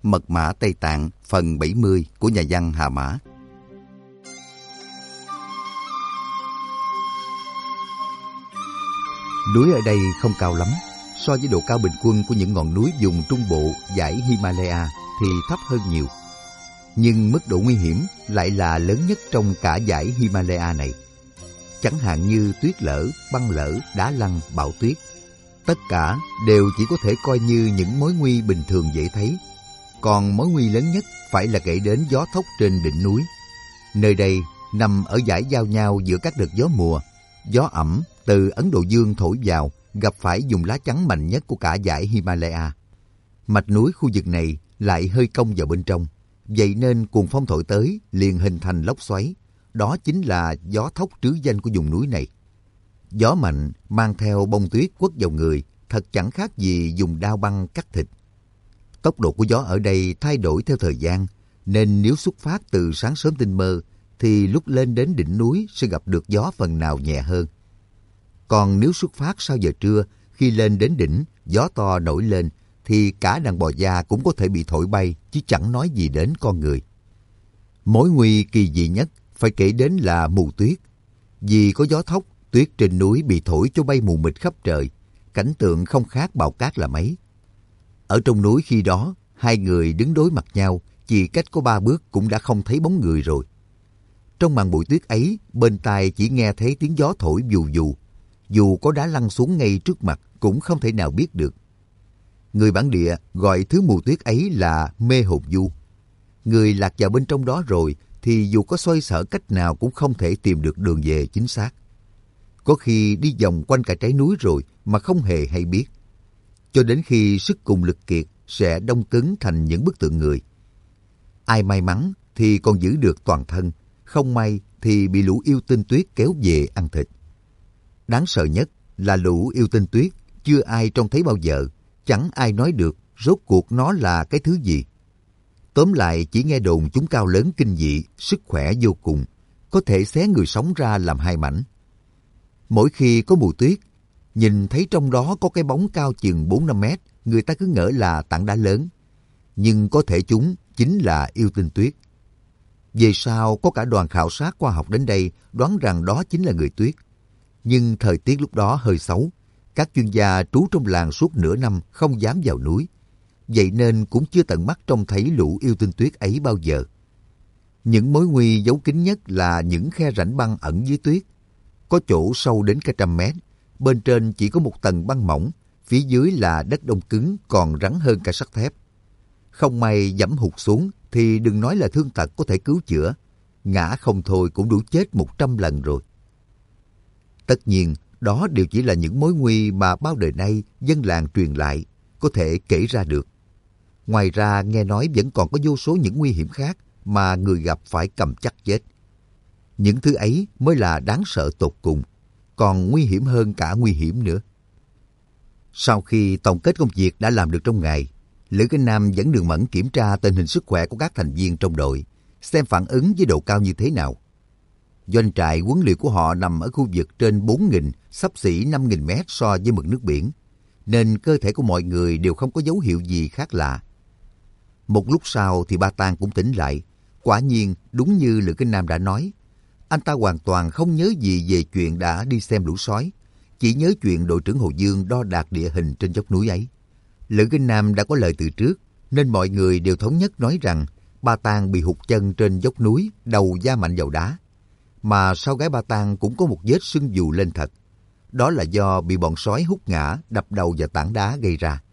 Mật mã Tây Tạng phần 70 của nhà văn Hà Mã. Núi ở đây không cao lắm, so với độ cao bình quân của những ngọn núi vùng trung bộ dãy Himalaya thì thấp hơn nhiều. Nhưng mức độ nguy hiểm lại là lớn nhất trong cả dãy Himalaya này. Chẳng hạn như tuyết lở, băng lở, đá lăn, bão tuyết. Tất cả đều chỉ có thể coi như những mối nguy bình thường dễ thấy. Còn mối nguy lớn nhất phải là kể đến gió thốc trên đỉnh núi. Nơi đây nằm ở dải giao nhau giữa các đợt gió mùa. Gió ẩm từ Ấn Độ Dương thổi vào gặp phải vùng lá chắn mạnh nhất của cả dải Himalaya. Mạch núi khu vực này lại hơi cong vào bên trong. Vậy nên cuồng phong thổi tới liền hình thành lốc xoáy. Đó chính là gió thốc trứ danh của vùng núi này. Gió mạnh mang theo bông tuyết quất vào người, thật chẳng khác gì dùng dao băng cắt thịt. Tốc độ của gió ở đây thay đổi theo thời gian, nên nếu xuất phát từ sáng sớm tinh mơ, thì lúc lên đến đỉnh núi sẽ gặp được gió phần nào nhẹ hơn. Còn nếu xuất phát sau giờ trưa, khi lên đến đỉnh, gió to nổi lên, thì cả đàn bò già cũng có thể bị thổi bay, chứ chẳng nói gì đến con người. Mối nguy kỳ dị nhất phải kể đến là mù tuyết. Vì có gió thốc, tuyết trên núi bị thổi cho bay mù mịt khắp trời, cảnh tượng không khác bão cát là mấy. Ở trong núi khi đó, hai người đứng đối mặt nhau, chỉ cách có 3 bước cũng đã không thấy bóng người rồi. Trong màn bụi tuyết ấy, bên tai chỉ nghe thấy tiếng gió thổi vù vù. Dù có đá lăn xuống ngay trước mặt cũng không thể nào biết được. Người bản địa gọi thứ mù tuyết ấy là mê hồn du. Người lạc vào bên trong đó rồi thì dù có xoay sở cách nào cũng không thể tìm được đường về chính xác. Có khi đi vòng quanh cả trái núi rồi mà không hề hay biết. Cho đến khi sức cùng lực kiệt sẽ đông cứng thành những bức tượng người. Ai may mắn thì còn giữ được toàn thân, không may thì bị lũ yêu tinh tuyết kéo về ăn thịt. Đáng sợ nhất là lũ yêu tinh tuyết chưa ai trông thấy bao giờ, chẳng ai nói được rốt cuộc nó là cái thứ gì. Tóm lại chỉ nghe đồn chúng cao lớn kinh dị, sức khỏe vô cùng, có thể xé người sống ra làm 2 mảnh. Mỗi khi có mùa tuyết, nhìn thấy trong đó có cái bóng cao chừng 4-5 mét, người ta cứ ngỡ là tảng đá lớn. Nhưng có thể chúng chính là yêu tinh tuyết. Về sau có cả đoàn khảo sát khoa học đến đây đoán rằng đó chính là người tuyết. Nhưng thời tiết lúc đó hơi xấu. Các chuyên gia trú trong làng suốt nửa năm không dám vào núi. Vậy nên cũng chưa tận mắt trông thấy lũ yêu tinh tuyết ấy bao giờ. Những mối nguy giấu kín nhất là những khe rãnh băng ẩn dưới tuyết. Có chỗ sâu đến cả 100 mét. Bên trên chỉ có một tầng băng mỏng, phía dưới là đất đông cứng còn rắn hơn cả sắt thép. Không may giẫm hụt xuống thì đừng nói là thương tật có thể cứu chữa. Ngã không thôi cũng đủ chết 100 lần rồi. Tất nhiên, đó đều chỉ là những mối nguy mà bao đời nay dân làng truyền lại, có thể kể ra được. Ngoài ra nghe nói vẫn còn có vô số những nguy hiểm khác mà người gặp phải cầm chắc chết. Những thứ ấy mới là đáng sợ tột cùng, còn nguy hiểm hơn cả nguy hiểm nữa. Sau khi tổng kết công việc đã làm được trong ngày, Lữ Kinh Nam dẫn Đường Mẫn kiểm tra tình hình sức khỏe của các thành viên trong đội, xem phản ứng với độ cao như thế nào. Doanh trại huấn luyện của họ nằm ở khu vực trên 4.000, xấp xỉ 5.000 mét so với mực nước biển, nên cơ thể của mọi người đều không có dấu hiệu gì khác lạ. Một lúc sau thì Ba Tang cũng tỉnh lại. Quả nhiên, đúng như Lữ Kinh Nam đã nói, anh ta hoàn toàn không nhớ gì về chuyện đã đi xem lũ sói, chỉ nhớ chuyện đội trưởng Hồ Dương đo đạc địa hình trên dốc núi ấy. Lữ Kinh Nam đã có lời từ trước, nên mọi người đều thống nhất nói rằng Ba Tang bị hụt chân trên dốc núi, đầu da mạnh vào đá. Mà sau gáy Ba Tang cũng có một vết sưng vù lên thật. Đó là do bị bọn sói hút ngã, đập đầu vào tảng đá gây ra.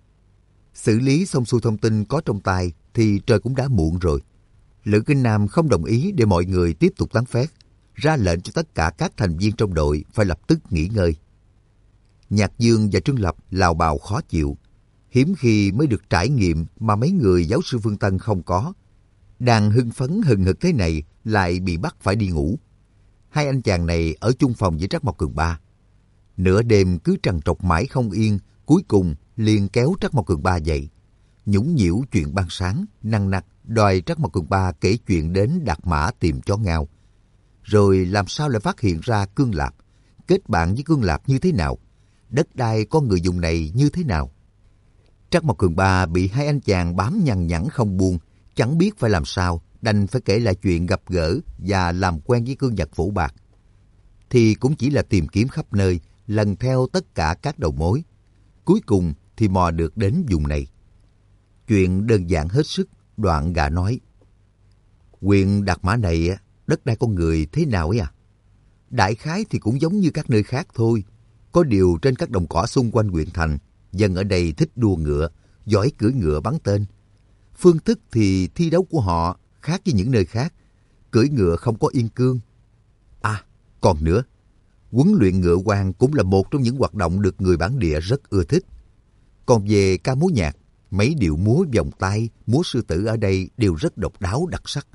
Xử lý xong xuôi thông tin có trong tay thì trời cũng đã muộn rồi. Lữ Kinh Nam không đồng ý để mọi người tiếp tục tán phét, ra lệnh cho tất cả các thành viên trong đội phải lập tức nghỉ ngơi. Nhạc Dương và Trương Lập lào bào khó chịu. Hiếm khi mới được trải nghiệm mà mấy người giáo sư Phương Tân không có. Đang hưng phấn hừng hực thế này lại bị bắt phải đi ngủ. Hai anh chàng này ở chung phòng với Trắc Mộc Cường Ba. Nửa đêm cứ trằn trọc mãi không yên, cuối cùng liền kéo Trắc Mộc Cường Ba dậy. Nhũng nhiễu chuyện ban sáng, nằng nặc đòi Trắc Mộc Cường Ba kể chuyện đến Đạt Mã tìm chó ngao. Rồi làm sao lại phát hiện ra Cương Lạp, kết bạn với Cương Lạp như thế nào, đất đai con người dùng này như thế nào. Trắc Mộc Cường Ba bị hai anh chàng bám nhằng nhẵn không buông, chẳng biết phải làm sao, đành phải kể lại chuyện gặp gỡ và làm quen với Cương Nhật Phổ Bạc. Thì cũng chỉ là tìm kiếm khắp nơi, lần theo tất cả các đầu mối. Cuối cùng thì mò được đến vùng này. Chuyện đơn giản hết sức, Đoạn gã nói. Huyện Đạt Mã này, đất đai con người thế nào ấy à? Đại khái thì cũng giống như các nơi khác thôi. Có điều trên các đồng cỏ xung quanh huyện thành, dân ở đây thích đua ngựa, giỏi cưỡi ngựa bắn tên. Phương thức thì thi đấu của họ khác với những nơi khác. Cưỡi ngựa không có yên cương. À, còn nữa, huấn luyện ngựa quan cũng là một trong những hoạt động được người bản địa rất ưa thích. Còn về ca múa nhạc, mấy điệu múa vòng tay, múa sư tử ở đây đều rất độc đáo đặc sắc.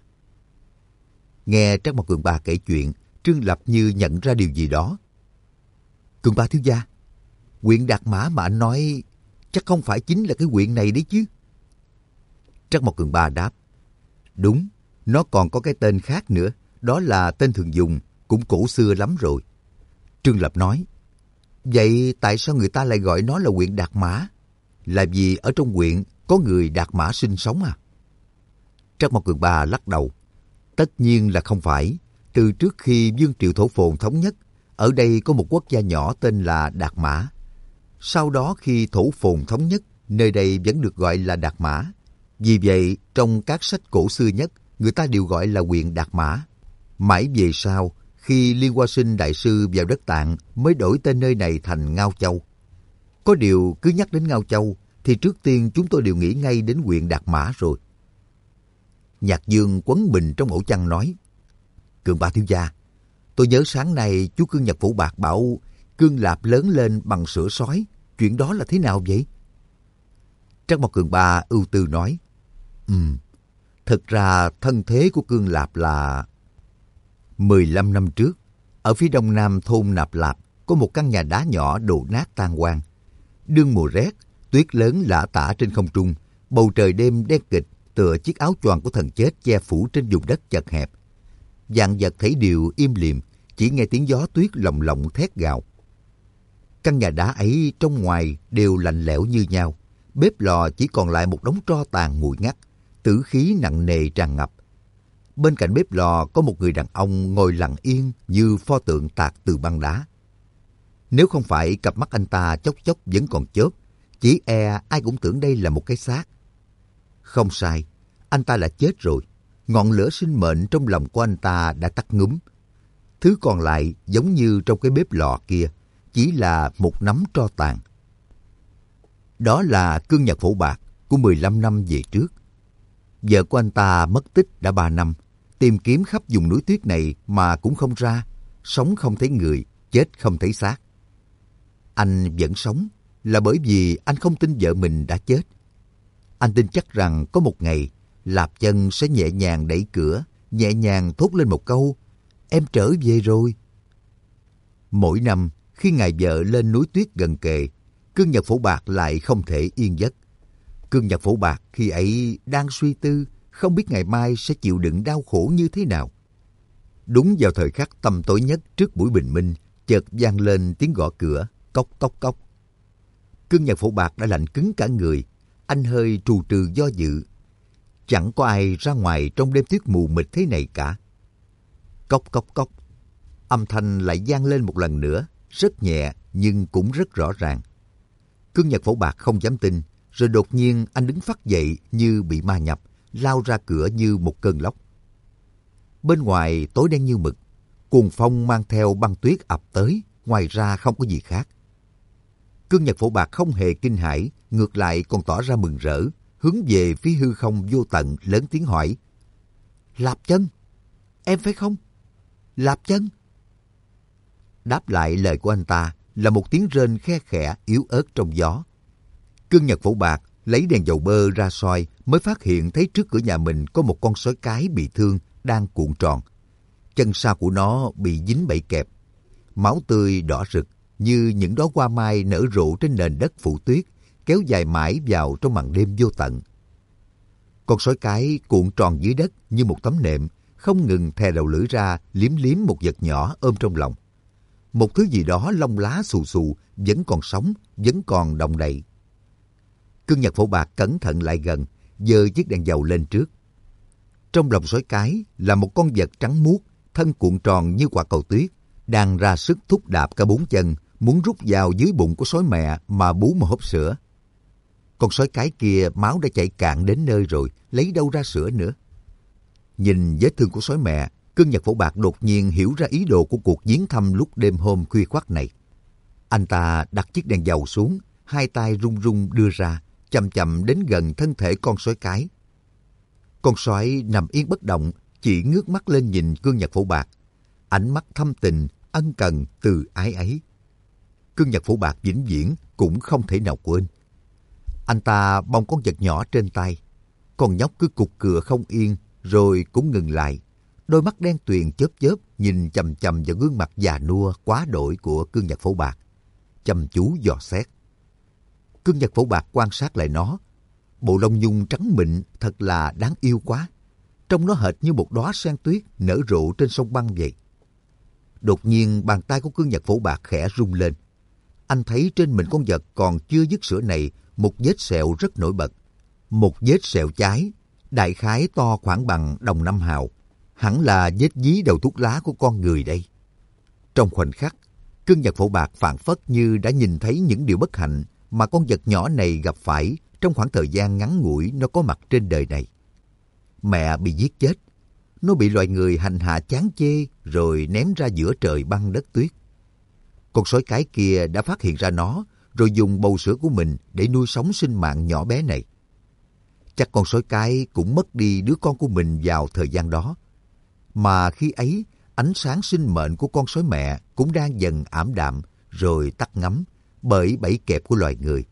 Nghe Trắc Mộc Cường Ba kể chuyện, Trương Lập như nhận ra điều gì đó. Cường Ba thiếu gia, huyện Đạt Mã mà anh nói chắc không phải chính là cái huyện này đấy chứ? Trắc Mộc Cường Ba đáp. Đúng, nó còn có cái tên khác nữa, đó là tên thường dùng, cũng cổ xưa lắm rồi. Trương Lập nói. Vậy tại sao người ta lại gọi nó là huyện Đạt Mã? Là vì ở trong huyện có người Đạt Mã sinh sống à? Trắc Mộc Cường Ba lắc đầu. Tất nhiên là không phải. Từ trước khi Vương Triệu Thổ Phồn thống nhất, ở đây có một quốc gia nhỏ tên là Đạt Mã. Sau đó khi Thổ Phồn thống nhất, nơi đây vẫn được gọi là Đạt Mã. Vì vậy, trong các sách cổ xưa nhất, người ta đều gọi là huyện Đạt Mã. Mãi về sau, khi Liên Hoa Sinh Đại Sư vào đất Tạng mới đổi tên nơi này thành Ngao Châu. Có điều cứ nhắc đến Ngao Châu, thì trước tiên chúng tôi đều nghĩ ngay đến huyện Đạt Mã rồi. Nhạc Dương quấn bình trong ổ chăn nói. Cường Ba thiếu gia, tôi nhớ sáng nay chú Cương Nhật Phổ Bạc bảo Cương Lạp lớn lên bằng sữa sói. Chuyện đó là thế nào vậy? Trắc Mộc Cường Ba ưu tư nói. Thực ra thân thế của Cương Lạp là 15 năm trước, ở phía đông nam thôn Nạp Lạp có một căn nhà đá nhỏ đổ nát tan hoang. Đương mùa rét, tuyết lớn lả tả trên không trung, bầu trời đêm đen kịt tựa chiếc áo choàng của thần chết che phủ trên vùng đất chật hẹp. Vạn vật thấy đều im lìm, chỉ nghe tiếng gió tuyết lồng lộng thét gào. Căn nhà đá ấy trong ngoài đều lạnh lẽo như nhau, bếp lò chỉ còn lại một đống tro tàn nguội ngắt, tử khí nặng nề tràn ngập. Bên cạnh bếp lò có một người đàn ông ngồi lặng yên như pho tượng tạc từ băng đá. Nếu không phải cặp mắt anh ta chốc chốc vẫn còn chớp, chỉ e ai cũng tưởng đây là một cái xác. Không sai, anh ta là chết rồi. Ngọn lửa sinh mệnh trong lòng của anh ta đã tắt ngúm. Thứ còn lại giống như trong cái bếp lò kia, chỉ là một nắm tro tàn. Đó là Cương Nhật Phổ Bạc của 15 năm về trước. Vợ của anh ta mất tích đã 3 năm, tìm kiếm khắp vùng núi tuyết này mà cũng không ra, sống không thấy người, chết không thấy xác. Anh vẫn sống là bởi vì anh không tin vợ mình đã chết. Anh tin chắc rằng có một ngày, Lạp Chân sẽ nhẹ nhàng đẩy cửa, nhẹ nhàng thốt lên một câu, em trở về rồi. Mỗi năm, khi ngày vợ lên núi tuyết gần kề, Cương Nhật Phổ Bạc lại không thể yên giấc. Cương Nhật Phổ Bạc khi ấy đang suy tư, không biết ngày mai sẽ chịu đựng đau khổ như thế nào. Đúng vào thời khắc tăm tối nhất trước buổi bình minh, chợt vang lên tiếng gõ cửa, cốc cốc cốc. Cương Nhật Phổ Bạc đã lạnh cứng cả người, anh hơi trù trừ do dự. Chẳng có ai ra ngoài trong đêm tuyết mù mịt thế này cả. Cốc cốc cốc. Âm thanh lại vang lên một lần nữa, rất nhẹ nhưng cũng rất rõ ràng. Cương Nhật Phổ Bạc không dám tin, rồi đột nhiên anh đứng phắt dậy như bị ma nhập, lao ra cửa như một cơn lốc. Bên ngoài tối đen như mực, cuồng phong mang theo băng tuyết ập tới, ngoài ra không có gì khác. Cương Nhật Phổ Bạc không hề kinh hãi, ngược lại còn tỏ ra mừng rỡ, hướng về phía hư không vô tận lớn tiếng hỏi. Lạp Chân, em phải không? Lạp Chân. Đáp lại lời của anh ta là một tiếng rên khe khẽ yếu ớt trong gió. Cương Nhật Phổ Bạc lấy đèn dầu bơ ra soi mới phát hiện thấy trước cửa nhà mình có một con sói cái bị thương đang cuộn tròn. Chân sau của nó bị dính bẫy kẹp. Máu tươi đỏ rực như những đóa hoa mai nở rộ trên nền đất phủ tuyết, kéo dài mãi vào trong màn đêm vô tận. Con sói cái cuộn tròn dưới đất như một tấm nệm, không ngừng thè đầu lưỡi ra liếm liếm một vật nhỏ ôm trong lòng. Một thứ gì đó lông lá xù xù, vẫn còn sống, vẫn còn động đậy. Cương Nhật Phổ Bạc cẩn thận lại gần, giơ chiếc đèn dầu lên trước. Trong lòng sói cái là một con vật trắng muốt, thân cuộn tròn như quả cầu tuyết, đang ra sức thúc đạp cả 4 chân, muốn rút vào dưới bụng của sói mẹ mà bú một hớp sữa. Con sói cái kia máu đã chảy cạn đến nơi rồi, lấy đâu ra sữa nữa. Nhìn vết thương của sói mẹ, Cương Nhật Phổ Bạc đột nhiên hiểu ra ý đồ của cuộc viếng thăm lúc đêm hôm khuya khoắt này. Anh ta đặt chiếc đèn dầu xuống, hai tay run run đưa ra, chậm chậm đến gần thân thể con sói cái. Con sói nằm yên bất động, chỉ ngước mắt lên nhìn Cương Nhật Phổ Bạc. Ánh mắt thâm tình, ân cần, từ ái ấy. Cương Nhật Phổ Bạc vĩnh viễn cũng không thể nào quên. Anh ta bồng con vật nhỏ trên tay. Con nhóc cứ cục cựa không yên, rồi cũng ngừng lại. Đôi mắt đen tuyền chớp chớp nhìn chằm chằm vào gương mặt già nua quá đổi của Cương Nhật Phổ Bạc, chăm chú dò xét. Cương Nhật Phổ Bạc quan sát lại nó. Bộ lông nhung trắng mịn thật là đáng yêu quá. Trông nó hệt như một đóa sen tuyết nở rộ trên sông băng vậy. Đột nhiên bàn tay của Cương Nhật Phổ Bạc khẽ rung lên. Anh thấy trên mình con vật còn chưa dứt sữa này một vết sẹo rất nổi bật. Một vết sẹo cháy, đại khái to khoảng bằng đồng 5 hào. Hẳn là vết dí đầu thuốc lá của con người đây. Trong khoảnh khắc, Cương Nhật Phổ Bạc phảng phất như đã nhìn thấy những điều bất hạnh mà con vật nhỏ này gặp phải trong khoảng thời gian ngắn ngủi nó có mặt trên đời này. Mẹ bị giết chết, nó bị loài người hành hạ chán chê rồi ném ra giữa trời băng đất tuyết. Con sói cái kia đã phát hiện ra nó rồi dùng bầu sữa của mình để nuôi sống sinh mạng nhỏ bé này. Chắc con sói cái cũng mất đi đứa con của mình vào thời gian đó. Mà khi ấy, ánh sáng sinh mệnh của con sói mẹ cũng đang dần ảm đạm rồi tắt ngấm bởi bẫy kẹp của loài người.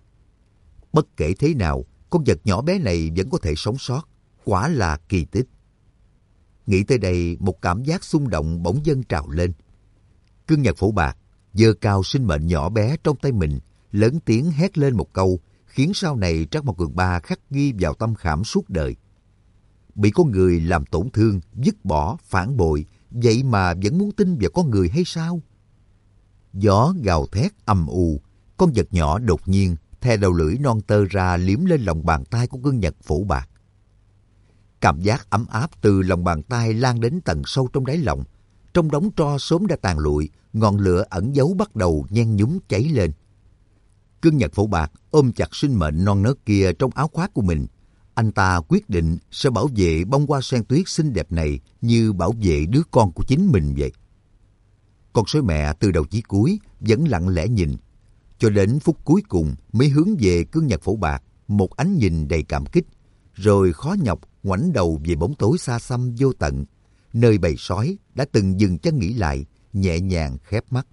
Bất kể thế nào, con vật nhỏ bé này vẫn có thể sống sót, quả là kỳ tích. Nghĩ tới đây, một cảm giác xung động bỗng dâng trào lên. Cương Nhật Phổ Bạc giơ cao sinh mệnh nhỏ bé trong tay mình, lớn tiếng hét lên một câu, khiến sau này Trác Mộc Cường Ba khắc ghi vào tâm khảm suốt đời. Bị con người làm tổn thương, dứt bỏ, phản bội, vậy mà vẫn muốn tin vào con người hay sao? Gió gào thét ầm ù, con vật nhỏ đột nhiên thè đầu lưỡi non tơ ra liếm lên lòng bàn tay của Cương Nhật Phổ Bạc. Cảm giác ấm áp từ lòng bàn tay lan đến tận sâu trong đáy lòng. Trong đống tro sớm đã tàn lụi, ngọn lửa ẩn giấu bắt đầu nhen nhúm cháy lên. Cương Nhật Phổ Bạc ôm chặt sinh mệnh non nớt kia trong áo khoác của mình. Anh ta quyết định sẽ bảo vệ bông hoa sen tuyết xinh đẹp này như bảo vệ đứa con của chính mình vậy. Con sói mẹ từ đầu chí cuối vẫn lặng lẽ nhìn, cho đến phút cuối cùng mới hướng về Cương Nhật Phổ Bạc một ánh nhìn đầy cảm kích, rồi khó nhọc ngoảnh đầu về bóng tối xa xăm vô tận, nơi bầy sói đã từng dừng chân nghỉ lại, nhẹ nhàng khép mắt.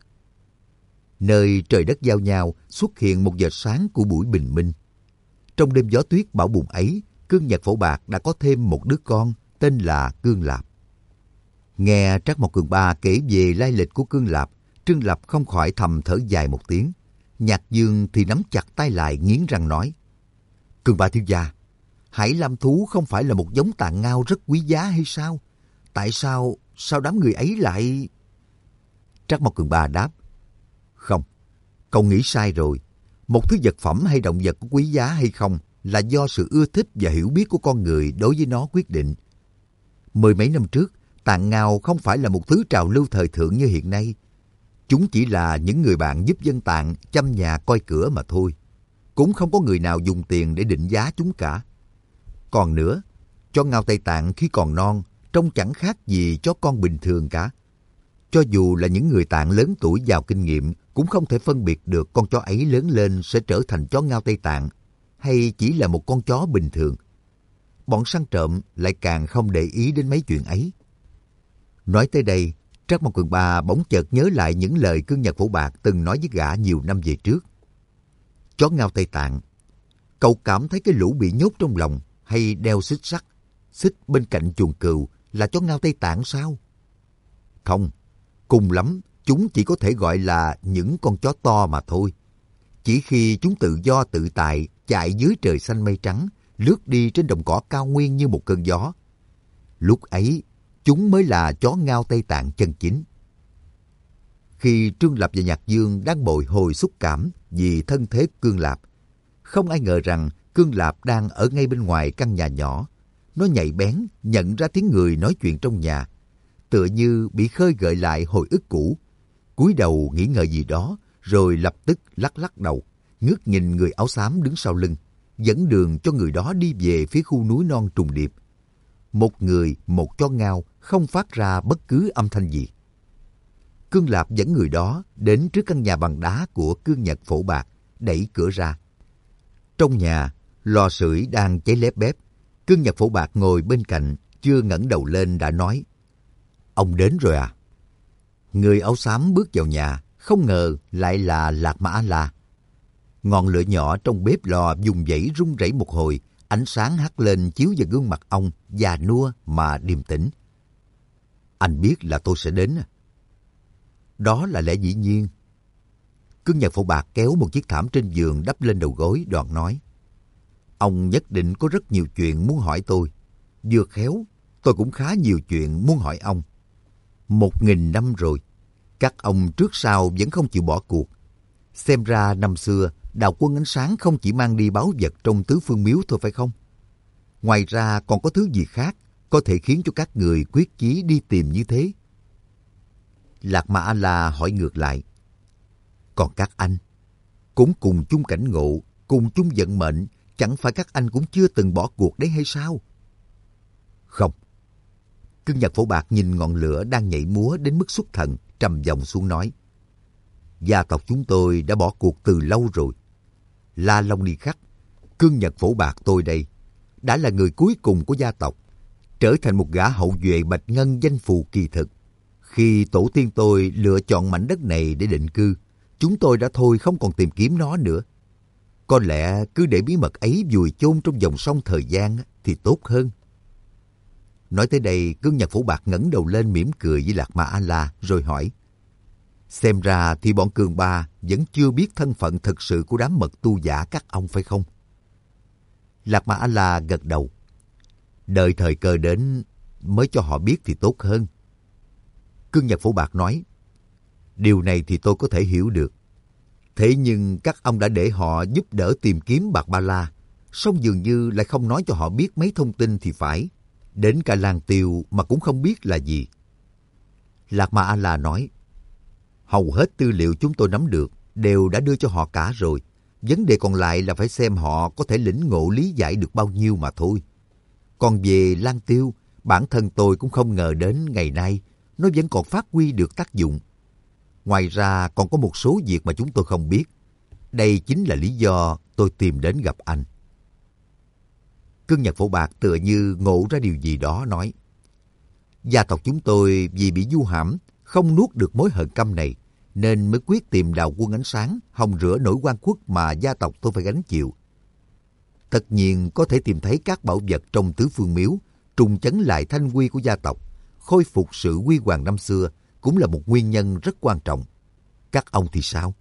Nơi trời đất giao nhau xuất hiện một giờ sáng của buổi bình minh. Trong đêm gió tuyết bão bùng ấy, Cương Nhật Phổ Bạc đã có thêm một đứa con tên là Cương Lạp. Nghe Trác Mộc Cường Ba kể về lai lịch của Cương Lạp, Trương Lập không khỏi thầm thở dài một tiếng. Nhạc Dương thì nắm chặt tay lại nghiến răng nói: Cường Ba thiếu gia, Hải Lam thú không phải là một giống tạng ngao rất quý giá hay sao? Tại sao đám người ấy lại... Trác Mộc Cường Ba đáp: Không, cậu nghĩ sai rồi. Một thứ vật phẩm hay động vật có quý giá hay không là do sự ưa thích và hiểu biết của con người đối với nó quyết định. Mười mấy năm trước, tạng ngao không phải là một thứ trào lưu thời thượng như hiện nay. Chúng chỉ là những người bạn giúp dân tạng chăm nhà coi cửa mà thôi. Cũng không có người nào dùng tiền để định giá chúng cả. Còn nữa, chó ngao Tây Tạng khi còn non trông chẳng khác gì chó con bình thường cả. Cho dù là những người Tạng lớn tuổi giàu kinh nghiệm cũng không thể phân biệt được con chó ấy lớn lên sẽ trở thành chó ngao Tây Tạng hay chỉ là một con chó bình thường. Bọn săn trộm lại càng không để ý đến mấy chuyện ấy. Nói tới đây, Trác Mộc Cường Ba bỗng chợt nhớ lại những lời Cương Nhật Phổ Bạc từng nói với gã nhiều năm về trước. Chó ngao Tây Tạng, cậu cảm thấy cái lũ bị nhốt trong lòng hay đeo xích sắt, xích bên cạnh chuồng cừu là chó ngao Tây Tạng sao? Không, cùng lắm chúng chỉ có thể gọi là những con chó to mà thôi. Chỉ khi chúng tự do tự tại chạy dưới trời xanh mây trắng, lướt đi trên đồng cỏ cao nguyên như một cơn gió, lúc ấy chúng mới là chó ngao Tây Tạng chân chính. Khi Trương Lập và Nhạc Dương đang bồi hồi xúc cảm vì thân thế Cương Lạp, Không ai ngờ rằng Cương Lạp đang ở ngay bên ngoài căn nhà nhỏ. Nó nhạy bén nhận ra tiếng người nói chuyện trong nhà, tựa như bị khơi gợi lại hồi ức cũ. Cúi đầu nghĩ ngợi gì đó, rồi lập tức lắc lắc đầu, ngước nhìn người áo xám đứng sau lưng, dẫn đường cho người đó đi về phía khu núi non trùng điệp. Một người, một chó ngao, không phát ra bất cứ âm thanh gì. Cương Lạp dẫn người đó đến trước căn nhà bằng đá của Cương Nhật Phổ Bạc, đẩy cửa ra. Trong nhà, lò sưởi đang cháy lép bép. Cương Nhật Phổ Bạc ngồi bên cạnh, chưa ngẩng đầu lên đã nói: "Ông đến rồi à?" Người áo xám bước vào nhà, không ngờ lại là Lạc Ma A-la. Ngọn lửa nhỏ trong bếp lò vùng vẫy rung rẩy một hồi, ánh sáng hắt lên chiếu vào gương mặt ông, già nua mà điềm tĩnh. "Anh biết là tôi sẽ đến à?" "Đó là lẽ dĩ nhiên." Cương Nhật Phổ Bạc kéo một chiếc thảm trên giường đắp lên đầu gối, đoạn nói: "Ông nhất định có rất nhiều chuyện muốn hỏi tôi. Vừa khéo, tôi cũng khá nhiều chuyện muốn hỏi ông. 1000 năm rồi, các ông trước sau vẫn không chịu bỏ cuộc. Xem ra năm xưa, Đạo Quân Ánh Sáng không chỉ mang đi báu vật trong tứ phương miếu thôi phải không? Ngoài ra còn có thứ gì khác có thể khiến cho các người quyết chí đi tìm như thế?" Lạc Ma A-la hỏi ngược lại: "Còn các anh, cũng cùng chung cảnh ngộ, cùng chung vận mệnh, chẳng phải các anh cũng chưa từng bỏ cuộc đấy hay sao?" "Không." Cương Nhật Phổ Bạc nhìn ngọn lửa đang nhảy múa đến mức xuất thần, trầm giọng xuống nói: "Gia tộc chúng tôi đã bỏ cuộc từ lâu rồi. La Long Ni Khắc, Cương Nhật Phổ Bạc tôi đây, đã là người cuối cùng của gia tộc, trở thành một gã hậu duệ Bạch Ngân danh phù kỳ thực. Khi tổ tiên tôi lựa chọn mảnh đất này để định cư, chúng tôi đã thôi không còn tìm kiếm nó nữa. Có lẽ cứ để bí mật ấy vùi chôn trong dòng sông thời gian thì tốt hơn." Nói tới đây, Cương Nhật Phổ Bạc ngẩng đầu lên mỉm cười với Lạc Ma A-la rồi hỏi: "Xem ra thì bọn Cường Ba vẫn chưa biết thân phận thực sự của đám mật tu giả các ông phải không?" Lạc Ma A-la gật đầu: "Đợi thời cơ đến mới cho họ biết thì tốt hơn." Cương Nhật Phổ Bạc nói: "Điều này thì tôi có thể hiểu được. Thế nhưng các ông đã để họ giúp đỡ tìm kiếm bạc ba la, song dường như lại không nói cho họ biết mấy thông tin thì phải. Đến cả Lang Tiêu mà cũng không biết là gì." Lạc Ma A-la nói: "Hầu hết tư liệu chúng tôi nắm được đều đã đưa cho họ cả rồi. Vấn đề còn lại là phải xem họ có thể lĩnh ngộ lý giải được bao nhiêu mà thôi. Còn về Lang Tiêu, bản thân tôi cũng không ngờ đến ngày nay nó vẫn còn phát huy được tác dụng. Ngoài ra còn có một số việc mà chúng tôi không biết. Đây chính là lý do tôi tìm đến gặp anh." Cương Nhật Phổ Bạc tựa như ngộ ra điều gì đó nói: "Gia tộc chúng tôi vì bị du hãm, không nuốt được mối hận căm này, nên mới quyết tìm Đạo Quân Ánh Sáng hòng rửa nỗi oan khuất mà gia tộc tôi phải gánh chịu. Tất nhiên có thể tìm thấy các bảo vật trong tứ phương miếu, trùng chấn lại thanh quy của gia tộc, khôi phục sự huy hoàng năm xưa cũng là một nguyên nhân rất quan trọng. Các ông thì sao?"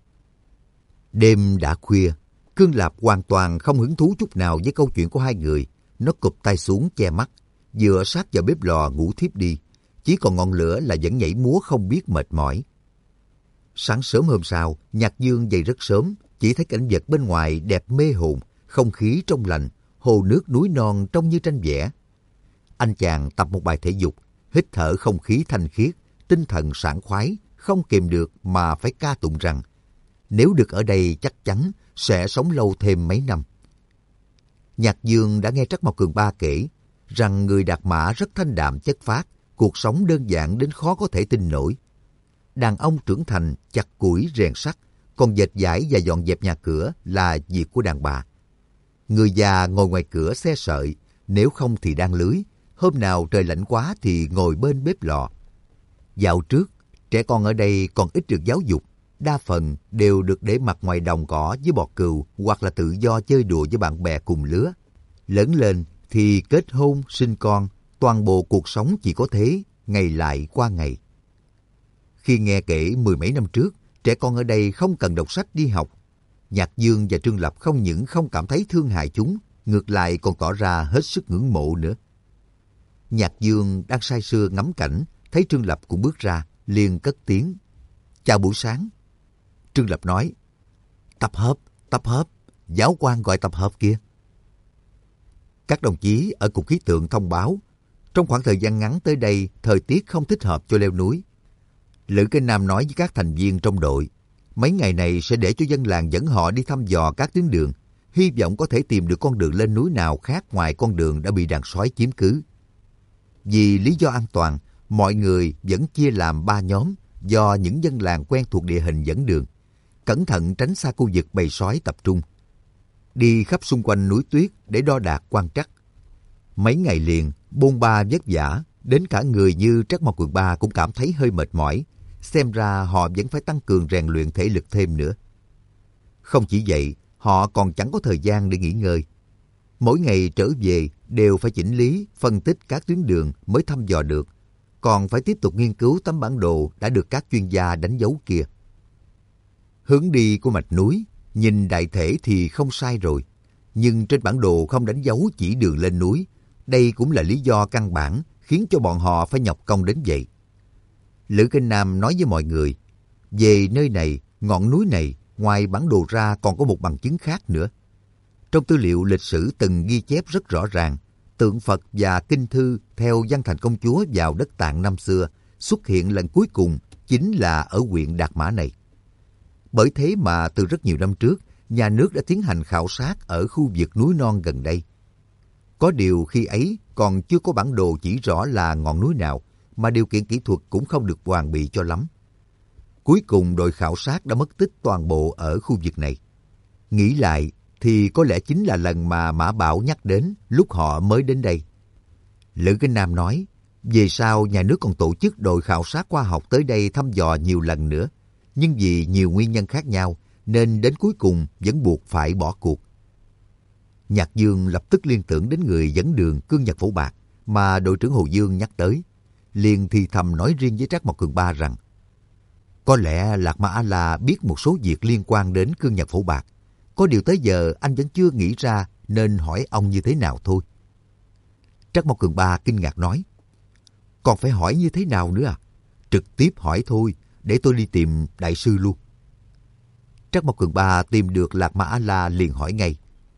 Đêm đã khuya, Cương Lạp hoàn toàn không hứng thú chút nào với câu chuyện của hai người. Nó cụp tay xuống che mắt, dựa sát vào bếp lò ngủ thiếp đi. Chỉ còn ngọn lửa là vẫn nhảy múa không biết mệt mỏi. Sáng sớm hôm sau, Nhạc Dương dậy rất sớm, chỉ thấy cảnh vật bên ngoài đẹp mê hồn, không khí trong lành, hồ nước núi non trông như tranh vẽ. Anh chàng tập một bài thể dục, hít thở không khí thanh khiết, tinh thần sảng khoái, không kìm được mà phải ca tụng rằng nếu được ở đây chắc chắn sẽ sống lâu thêm mấy năm. Nhạc Dương đã nghe Trắc Mộc Cường Ba kể rằng người Đạt Mã rất thanh đạm chất phác, cuộc sống đơn giản đến khó có thể tin nổi. Đàn ông trưởng thành chặt củi rèn sắt, còn dệt vải và dọn dẹp nhà cửa là việc của đàn bà. Người già ngồi ngoài cửa xe sợi, nếu không thì đan lưới, hôm nào trời lạnh quá thì ngồi bên bếp lò. Dạo trước, trẻ con ở đây còn ít được giáo dục, đa phần đều được để mặc ngoài đồng cỏ với bò cừu hoặc là tự do chơi đùa với bạn bè cùng lứa. Lớn lên thì kết hôn, sinh con, toàn bộ cuộc sống chỉ có thế, ngày lại qua ngày. Khi nghe kể 10 mấy năm trước, trẻ con ở đây không cần đọc sách đi học, Nhạc Dương và Trương Lập không những không cảm thấy thương hại chúng, ngược lại còn tỏ ra hết sức ngưỡng mộ nữa. Nhạc Dương đang say sưa ngắm cảnh, thấy Trương Lập cũng bước ra, liền cất tiếng: "Chào buổi sáng." Trương Lập nói: Tập hợp, giáo quan gọi tập hợp kìa. Các đồng chí ở Cục Khí tượng thông báo, trong khoảng thời gian ngắn tới đây, thời tiết không thích hợp cho leo núi. Lữ Kinh Nam nói với các thành viên trong đội, mấy ngày này sẽ để cho dân làng dẫn họ đi thăm dò các tuyến đường, hy vọng có thể tìm được con đường lên núi nào khác ngoài con đường đã bị đàn sói chiếm cứ. Vì lý do an toàn, mọi người vẫn chia làm 3 nhóm do những dân làng quen thuộc địa hình dẫn đường, cẩn thận tránh xa khu vực bầy sói tập trung. Đi khắp xung quanh núi tuyết để đo đạc quan trắc. Mấy ngày liền, bôn ba vất vả, đến cả người như Trắc Mộc Cường Ba cũng cảm thấy hơi mệt mỏi. Xem ra họ vẫn phải tăng cường rèn luyện thể lực thêm nữa. Không chỉ vậy, họ còn chẳng có thời gian để nghỉ ngơi. Mỗi ngày trở về đều phải chỉnh lý, phân tích các tuyến đường mới thăm dò được, còn phải tiếp tục nghiên cứu tấm bản đồ đã được các chuyên gia đánh dấu kia. Hướng đi của mạch núi, nhìn đại thể thì không sai rồi, nhưng trên bản đồ không đánh dấu chỉ đường lên núi. Đây cũng là lý do căn bản khiến cho bọn họ phải nhọc công đến vậy. Lữ Kinh Nam nói với mọi người, về nơi này, ngọn núi này, ngoài bản đồ ra còn có một bằng chứng khác nữa. Trong tư liệu lịch sử từng ghi chép rất rõ ràng, tượng Phật và kinh thư theo Văn Thành Công Chúa vào đất Tạng năm xưa xuất hiện lần cuối cùng chính là ở huyện Đạt Mã này. Bởi thế mà từ rất nhiều năm trước, nhà nước đã tiến hành khảo sát ở khu vực núi non gần đây. Có điều khi ấy còn chưa có bản đồ chỉ rõ là ngọn núi nào, mà điều kiện kỹ thuật cũng không được hoàn bị cho lắm. Cuối cùng đội khảo sát đã mất tích toàn bộ ở khu vực này. Nghĩ lại thì có lẽ chính là lần mà Mã Bảo nhắc đến lúc họ mới đến đây. Lữ Kinh Nam nói, về sau nhà nước còn tổ chức đội khảo sát khoa học tới đây thăm dò nhiều lần nữa, nhưng vì nhiều nguyên nhân khác nhau nên đến cuối cùng vẫn buộc phải bỏ cuộc. Nhạc Dương lập tức liên tưởng đến người dẫn đường Cương Nhật Phổ Bạc mà đội trưởng Hồ Dương nhắc tới, liền thì thầm nói riêng với Trác Mộc Cường Ba rằng có lẽ Lạc Ma A-la biết một số việc liên quan đến Cương Nhật Phổ Bạc. Có điều tới giờ anh vẫn chưa nghĩ ra nên hỏi ông như thế nào thôi. Trác Mộc Cường Ba kinh ngạc nói, còn phải hỏi như thế nào nữa à? Trực tiếp hỏi thôi, để tôi đi tìm đại sư luôn. Trác Mộc Cường Ba tìm được Lạc Ma A-la liền hỏi ngay,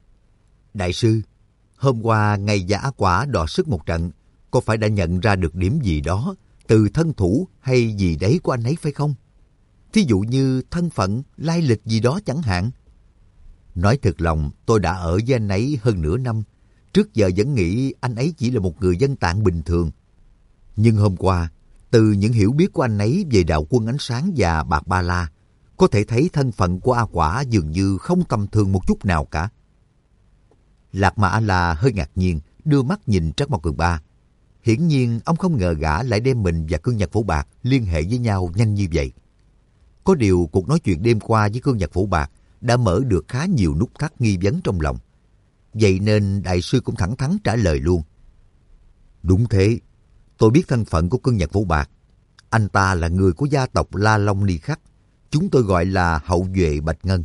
đại sư, hôm qua ngày Giả Quả đọ sức một trận, có phải đã nhận ra được điểm gì đó từ thân thủ hay gì đấy của anh ấy phải không? Thí dụ như thân phận, lai lịch gì đó chẳng hạn. Nói thật lòng, tôi đã ở với anh ấy hơn nửa năm. Trước giờ vẫn nghĩ anh ấy chỉ là một người dân Tạng bình thường. Nhưng hôm qua, từ những hiểu biết của anh ấy về đạo quân ánh sáng và bạc ba la, có thể thấy thân phận của A Quả dường như không tầm thường một chút nào cả. Lạc Ma A-la hơi ngạc nhiên, đưa mắt nhìn Trác Mộc Cường Ba. Hiển nhiên ông không ngờ gã lại đem mình và Cương Nhật Phổ Bạc liên hệ với nhau nhanh như vậy. Có điều cuộc nói chuyện đêm qua với Cương Nhật Phổ Bạc đã mở được khá nhiều nút thắt nghi vấn trong lòng. Vậy nên đại sư cũng thẳng thắn trả lời luôn. Đúng thế, tôi biết thân phận của Cương Nhật Phổ Bạc. Anh ta là người của gia tộc La Long Ni Khắc. Chúng tôi gọi là hậu duệ Bạch Ngân.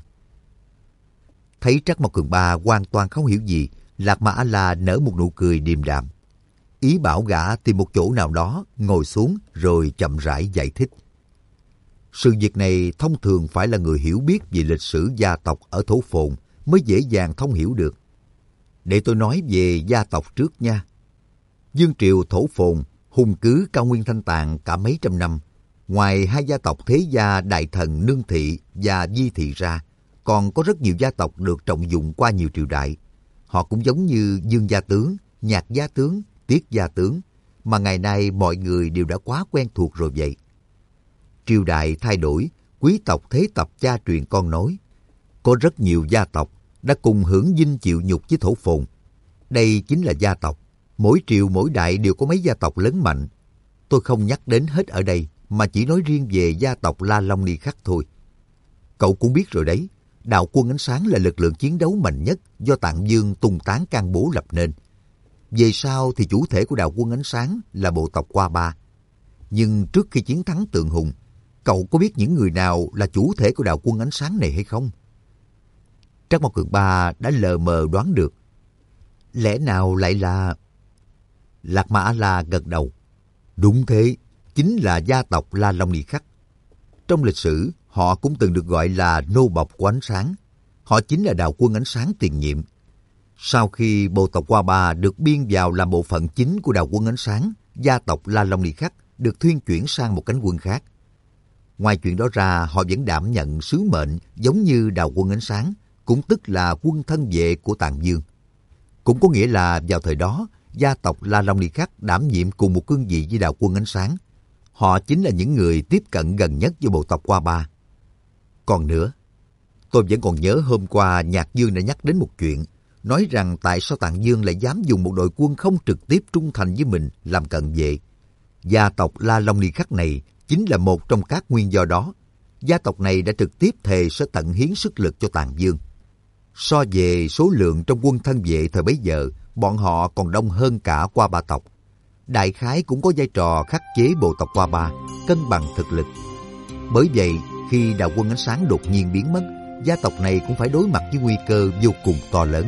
Thấy Trác Mộc Cường Ba hoàn toàn không hiểu gì, Lạc Ma A-la nở một nụ cười điềm đạm. Ý bảo gã tìm một chỗ nào đó, ngồi xuống rồi chậm rãi giải thích. Sự việc này thông thường phải là người hiểu biết về lịch sử gia tộc ở Thổ Phồn mới dễ dàng thông hiểu được. Để tôi nói về gia tộc trước nha. Dương triều Thổ Phồn hùng cứ cao nguyên Thanh Tạng cả mấy trăm năm. Ngoài hai gia tộc thế gia Đại Thần Nương Thị và Di Thị ra, còn có rất nhiều gia tộc được trọng dụng qua nhiều triều đại. Họ cũng giống như Dương gia tướng, Nhạc gia tướng, Tiết gia tướng, mà ngày nay mọi người đều đã quá quen thuộc rồi vậy. Triều đại thay đổi, quý tộc thế tập cha truyền con nối. Có rất nhiều gia tộc đã cùng hưởng vinh chịu nhục với Thổ Phồn. Đây chính là gia tộc. Mỗi triều mỗi đại đều có mấy gia tộc lớn mạnh. Tôi không nhắc đến hết ở đây, mà chỉ nói riêng về gia tộc La Long Ni Khắc thôi. Cậu cũng biết rồi đấy, đạo quân ánh sáng là lực lượng chiến đấu mạnh nhất do Tạng Vương Tùng Tán Can Bố lập nên. Về sau thì chủ thể của đạo quân ánh sáng là bộ tộc Qua Ba. Nhưng trước khi chiến thắng Tượng Hùng, cậu có biết những người nào là chủ thể của đạo quân ánh sáng này hay không? Trác Mộc Cường Ba đã lờ mờ đoán được. Lẽ nào lại là... Lạc Ma A-la gật đầu. Đúng thế, chính là gia tộc La Long Ni Khắc. Trong lịch sử, họ cũng từng được gọi là nô bộc của ánh sáng. Họ chính là đạo quân ánh sáng tiền nhiệm. Sau khi bộ tộc Qua Ba được biên vào làm bộ phận chính của đạo quân ánh sáng, gia tộc La Long Ni Khắc được thuyên chuyển sang một cánh quân khác. Ngoài chuyện đó ra, họ vẫn đảm nhận sứ mệnh giống như đạo quân ánh sáng, cũng tức là quân thân vệ của Tạng Dương. Cũng có nghĩa là vào thời đó, gia tộc La Long Ni Khắc đảm nhiệm cùng một cương vị với đạo quân ánh sáng. Họ chính là những người tiếp cận gần nhất với bộ tộc Qua Ba. Còn nữa, tôi vẫn còn nhớ hôm qua Nhạc Dương đã nhắc đến một chuyện, nói rằng tại sao Tạng Dương lại dám dùng một đội quân không trực tiếp trung thành với mình làm cận vệ. Gia tộc La Long Ni Khắc này chính là một trong các nguyên do đó. Gia tộc này đã trực tiếp thề sẽ tận hiến sức lực cho Tạng Dương. So về số lượng trong quân thân vệ thời bấy giờ, bọn họ còn đông hơn cả Qua Ba tộc. Đại khái cũng có vai trò khắc chế bộ tộc Qua Ba, cân bằng thực lực. Bởi vậy, khi đạo quân ánh sáng đột nhiên biến mất, gia tộc này cũng phải đối mặt với nguy cơ vô cùng to lớn.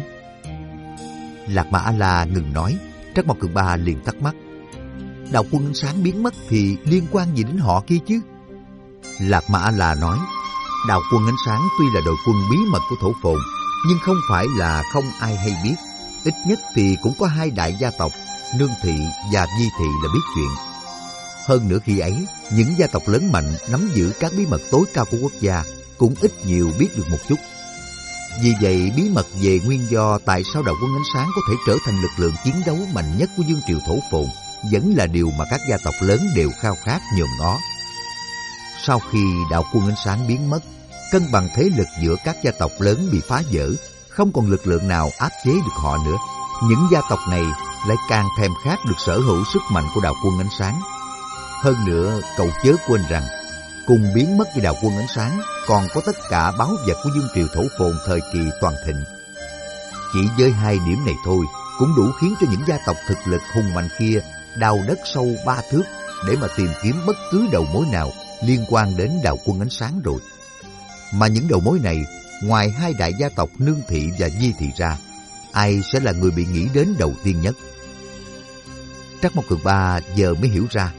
Lạc Ma A-la ngừng nói, Trắc Mộc Cường Ba liền thắc mắc. Đạo quân ánh sáng biến mất thì liên quan gì đến họ kia chứ? Lạc Ma A-la nói, đạo quân ánh sáng tuy là đội quân bí mật của Thổ Phồn, nhưng không phải là không ai hay biết. Ít nhất thì cũng có hai đại gia tộc, Nương Thị và Di Thị là biết chuyện. Hơn nữa khi ấy, những gia tộc lớn mạnh nắm giữ các bí mật tối cao của quốc gia cũng ít nhiều biết được một chút. Vì vậy, bí mật về nguyên do tại sao đạo quân ánh sáng có thể trở thành lực lượng chiến đấu mạnh nhất của vương triều Thổ Phồn vẫn là điều mà các gia tộc lớn đều khao khát nhòm ngó. Sau khi đạo quân ánh sáng biến mất, cân bằng thế lực giữa các gia tộc lớn bị phá vỡ, không còn lực lượng nào áp chế được họ nữa. Những gia tộc này lại càng thèm khát được sở hữu sức mạnh của đạo quân ánh sáng. Hơn nữa, cậu chớ quên rằng, cùng biến mất với đạo quân ánh sáng còn có tất cả báu vật của vương triều Thổ Phồn thời kỳ toàn thịnh. Chỉ với hai điểm này thôi cũng đủ khiến cho những gia tộc thực lực hùng mạnh kia đào đất sâu 3 thước để mà tìm kiếm bất cứ đầu mối nào liên quan đến đạo quân ánh sáng rồi. Mà những đầu mối này, ngoài hai đại gia tộc Nương Thị và Di Thị ra, ai sẽ là người bị nghĩ đến đầu tiên nhất? Trắc Mộc Cường Ba giờ mới hiểu ra.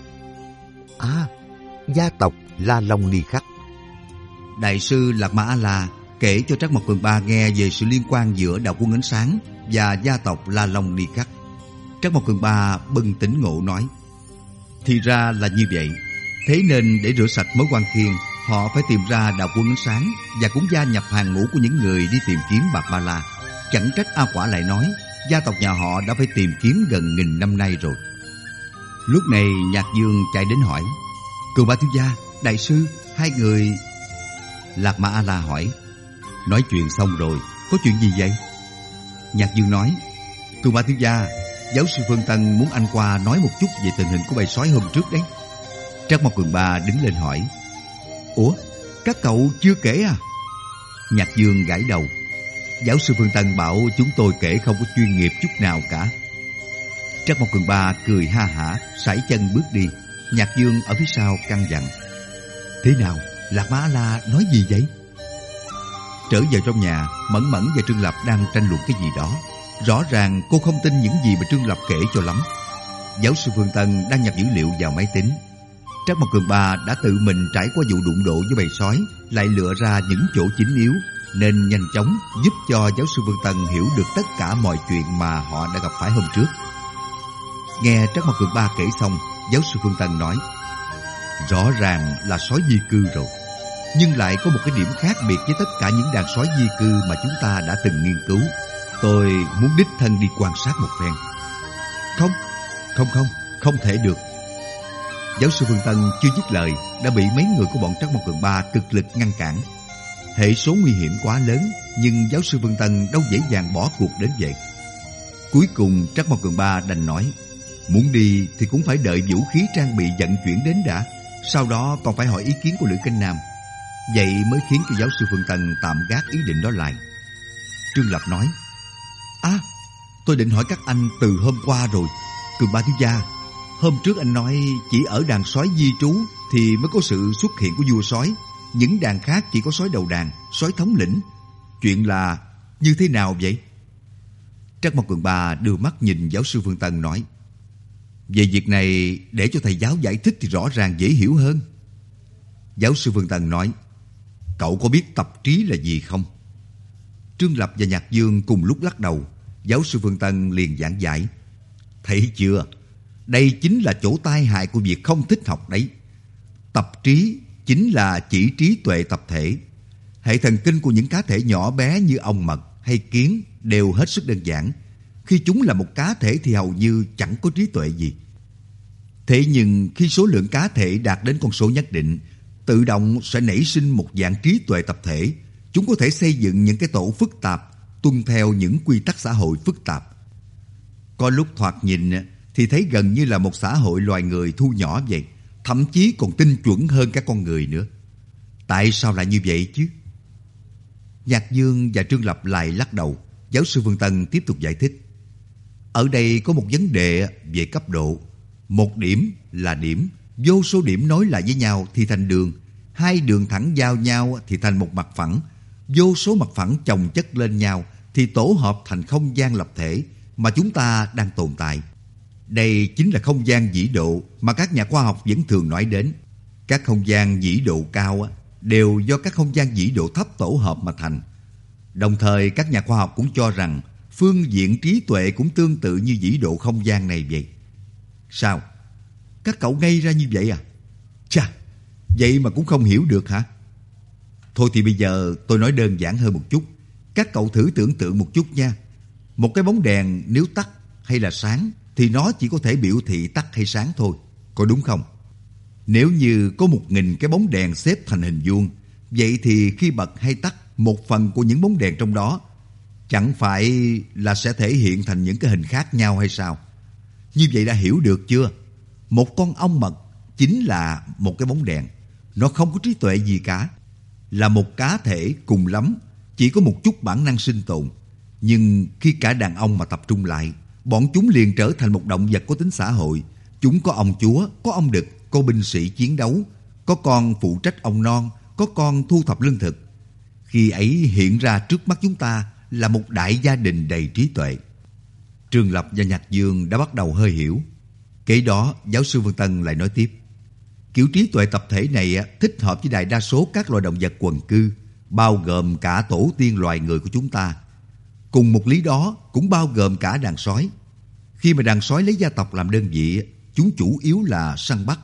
Gia tộc La Long Ni Khắc. Đại sư Lạc Ma A-la kể cho Trắc Mộc Cường Ba nghe về sự liên quan giữa đạo quân ánh sáng và gia tộc La Long Ni Khắc. Trắc Mộc Cường Ba bừng tỉnh ngộ nói, thì ra là như vậy. Thế nên để rửa sạch mối quan khiên, họ phải tìm ra đạo quân ánh sáng và cũng gia nhập hàng ngũ của những người đi tìm kiếm Bạc Ba La. Chẳng trách A Quả lại nói gia tộc nhà họ đã phải tìm kiếm gần 1000 năm nay rồi. Lúc này Nhạc Dương chạy đến hỏi, Cường Ba thiếu gia, đại sư, hai người... Lạc Ma A-la hỏi, nói chuyện xong rồi, có chuyện gì vậy? Nhạc Dương nói, Cường Ba thiếu gia, giáo sư Phương Tân muốn anh qua nói một chút về tình hình của bầy sói hôm trước đấy. Trắc Mộc Cường Ba đứng lên hỏi, ủa, các cậu chưa kể à? Nhạc Dương gãi đầu, giáo sư Phương Tân bảo chúng tôi kể không có chuyên nghiệp chút nào cả. Trắc Mộc Cường Ba cười ha hả, sải chân bước đi. Nhạc Dương ở phía sau căn dặn, thế nào, Lạc Ma A-la nói gì vậy? Trở vào trong nhà, Mẫn Mẫn và Trương Lập đang tranh luận cái gì đó. Rõ ràng cô không tin những gì mà Trương Lập kể cho lắm. Giáo sư Phương Tân đang nhập dữ liệu vào máy tính. Trắc Mộc Cường Ba đã tự mình trải qua vụ đụng độ với bầy sói, lại lựa ra những chỗ chính yếu, nên nhanh chóng giúp cho giáo sư Phương Tân hiểu được tất cả mọi chuyện mà họ đã gặp phải hôm trước. Nghe Trắc Mộc Cường Ba kể xong, giáo sư Phương Tân nói, rõ ràng là sói di cư rồi, nhưng lại có một cái điểm khác biệt với tất cả những đàn sói di cư mà chúng ta đã từng nghiên cứu. Tôi muốn đích thân đi quan sát một phen. Không thể được. Giáo sư Phương Tân chưa dứt lời đã bị mấy người của bọn Trắc Mộc Cường Ba cực lực ngăn cản. Hệ số nguy hiểm quá lớn, nhưng giáo sư Phương Tân đâu dễ dàng bỏ cuộc đến vậy. Cuối cùng Trắc Mộc Cường Ba đành nói, muốn đi thì cũng phải đợi vũ khí trang bị vận chuyển đến đã, sau đó còn phải hỏi ý kiến của Lữ Canh Nam. Vậy mới khiến cho giáo sư Phương Tân tạm gác ý định đó lại. Trương Lập nói, tôi định hỏi các anh từ hôm qua rồi. Cường Ba thiếu gia, hôm trước anh nói chỉ ở đàn sói di trú thì mới có sự xuất hiện của vua sói, những đàn khác chỉ có sói đầu đàn, sói thống lĩnh. Chuyện là như thế nào vậy? Trắc Mộc Cường Ba đưa mắt nhìn giáo sư Phương Tân nói, về việc này để cho thầy giáo giải thích thì rõ ràng dễ hiểu hơn. Giáo sư Phương Tân nói, cậu có biết tập trí là gì không? Trương Lập và Nhạc Dương cùng lúc lắc đầu. Giáo sư Phương Tân liền giảng giải. Thấy chưa? Đây chính là chỗ tai hại của việc không thích học đấy. Tập trí chính là chỉ trí tuệ tập thể. Hệ thần kinh của những cá thể nhỏ bé như ong mật hay kiến đều hết sức đơn giản. Khi chúng là một cá thể thì hầu như chẳng có trí tuệ gì. Thế nhưng khi số lượng cá thể đạt đến con số nhất định, tự động sẽ nảy sinh một dạng trí tuệ tập thể. Chúng có thể xây dựng những cái tổ phức tạp, tuân theo những quy tắc xã hội phức tạp. Có lúc thoạt nhìn thì thấy gần như là một xã hội loài người thu nhỏ vậy, thậm chí còn tinh chuẩn hơn các con người nữa. Tại sao lại như vậy chứ? Nhạc Dương và Trương Lập lại lắc đầu. Giáo sư Phương Tân tiếp tục giải thích. Ở đây có một vấn đề về cấp độ. Một điểm là điểm, vô số điểm nối lại với nhau thì thành đường. Hai đường thẳng giao nhau thì thành một mặt phẳng. Vô số mặt phẳng chồng chất lên nhau thì tổ hợp thành không gian lập thể mà chúng ta đang tồn tại. Đây chính là không gian vĩ độ mà các nhà khoa học vẫn thường nói đến. Các không gian vĩ độ cao đều do các không gian vĩ độ thấp tổ hợp mà thành. Đồng thời các nhà khoa học cũng cho rằng phương diện trí tuệ cũng tương tự như vĩ độ không gian này vậy. Sao? Các cậu ngây ra như vậy à? Chà, vậy mà cũng không hiểu được hả? Thôi thì bây giờ tôi nói đơn giản hơn một chút. Các cậu thử tưởng tượng một chút nha. Một cái bóng đèn nếu tắt hay là sáng thì nó chỉ có thể biểu thị tắt hay sáng thôi. Có đúng không? Nếu như có 1000 cái bóng đèn xếp thành hình vuông, vậy thì khi bật hay tắt một phần của những bóng đèn trong đó, chẳng phải là sẽ thể hiện thành những cái hình khác nhau hay sao? Như vậy đã hiểu được chưa? Một con ong mật chính là một cái bóng đèn. Nó không có trí tuệ gì cả. Là một cá thể cùng lắm, chỉ có một chút bản năng sinh tồn. Nhưng khi cả đàn ong mà tập trung lại, bọn chúng liền trở thành một động vật có tính xã hội. Chúng có ông chúa, có ông đực, có binh sĩ chiến đấu, có con phụ trách ong non, có con thu thập lương thực. Khi ấy hiện ra trước mắt chúng ta là một đại gia đình đầy trí tuệ. Trương Lập và Nhạc Dương đã bắt đầu hơi hiểu. Kế đó giáo sư Phương Tân lại nói tiếp. Kiểu trí tuệ tập thể này thích hợp với đại đa số các loài động vật quần cư, bao gồm cả tổ tiên loài người của chúng ta. Cùng một lý đó cũng bao gồm cả đàn sói. Khi mà đàn sói lấy gia tộc làm đơn vị, chúng chủ yếu là săn bắt.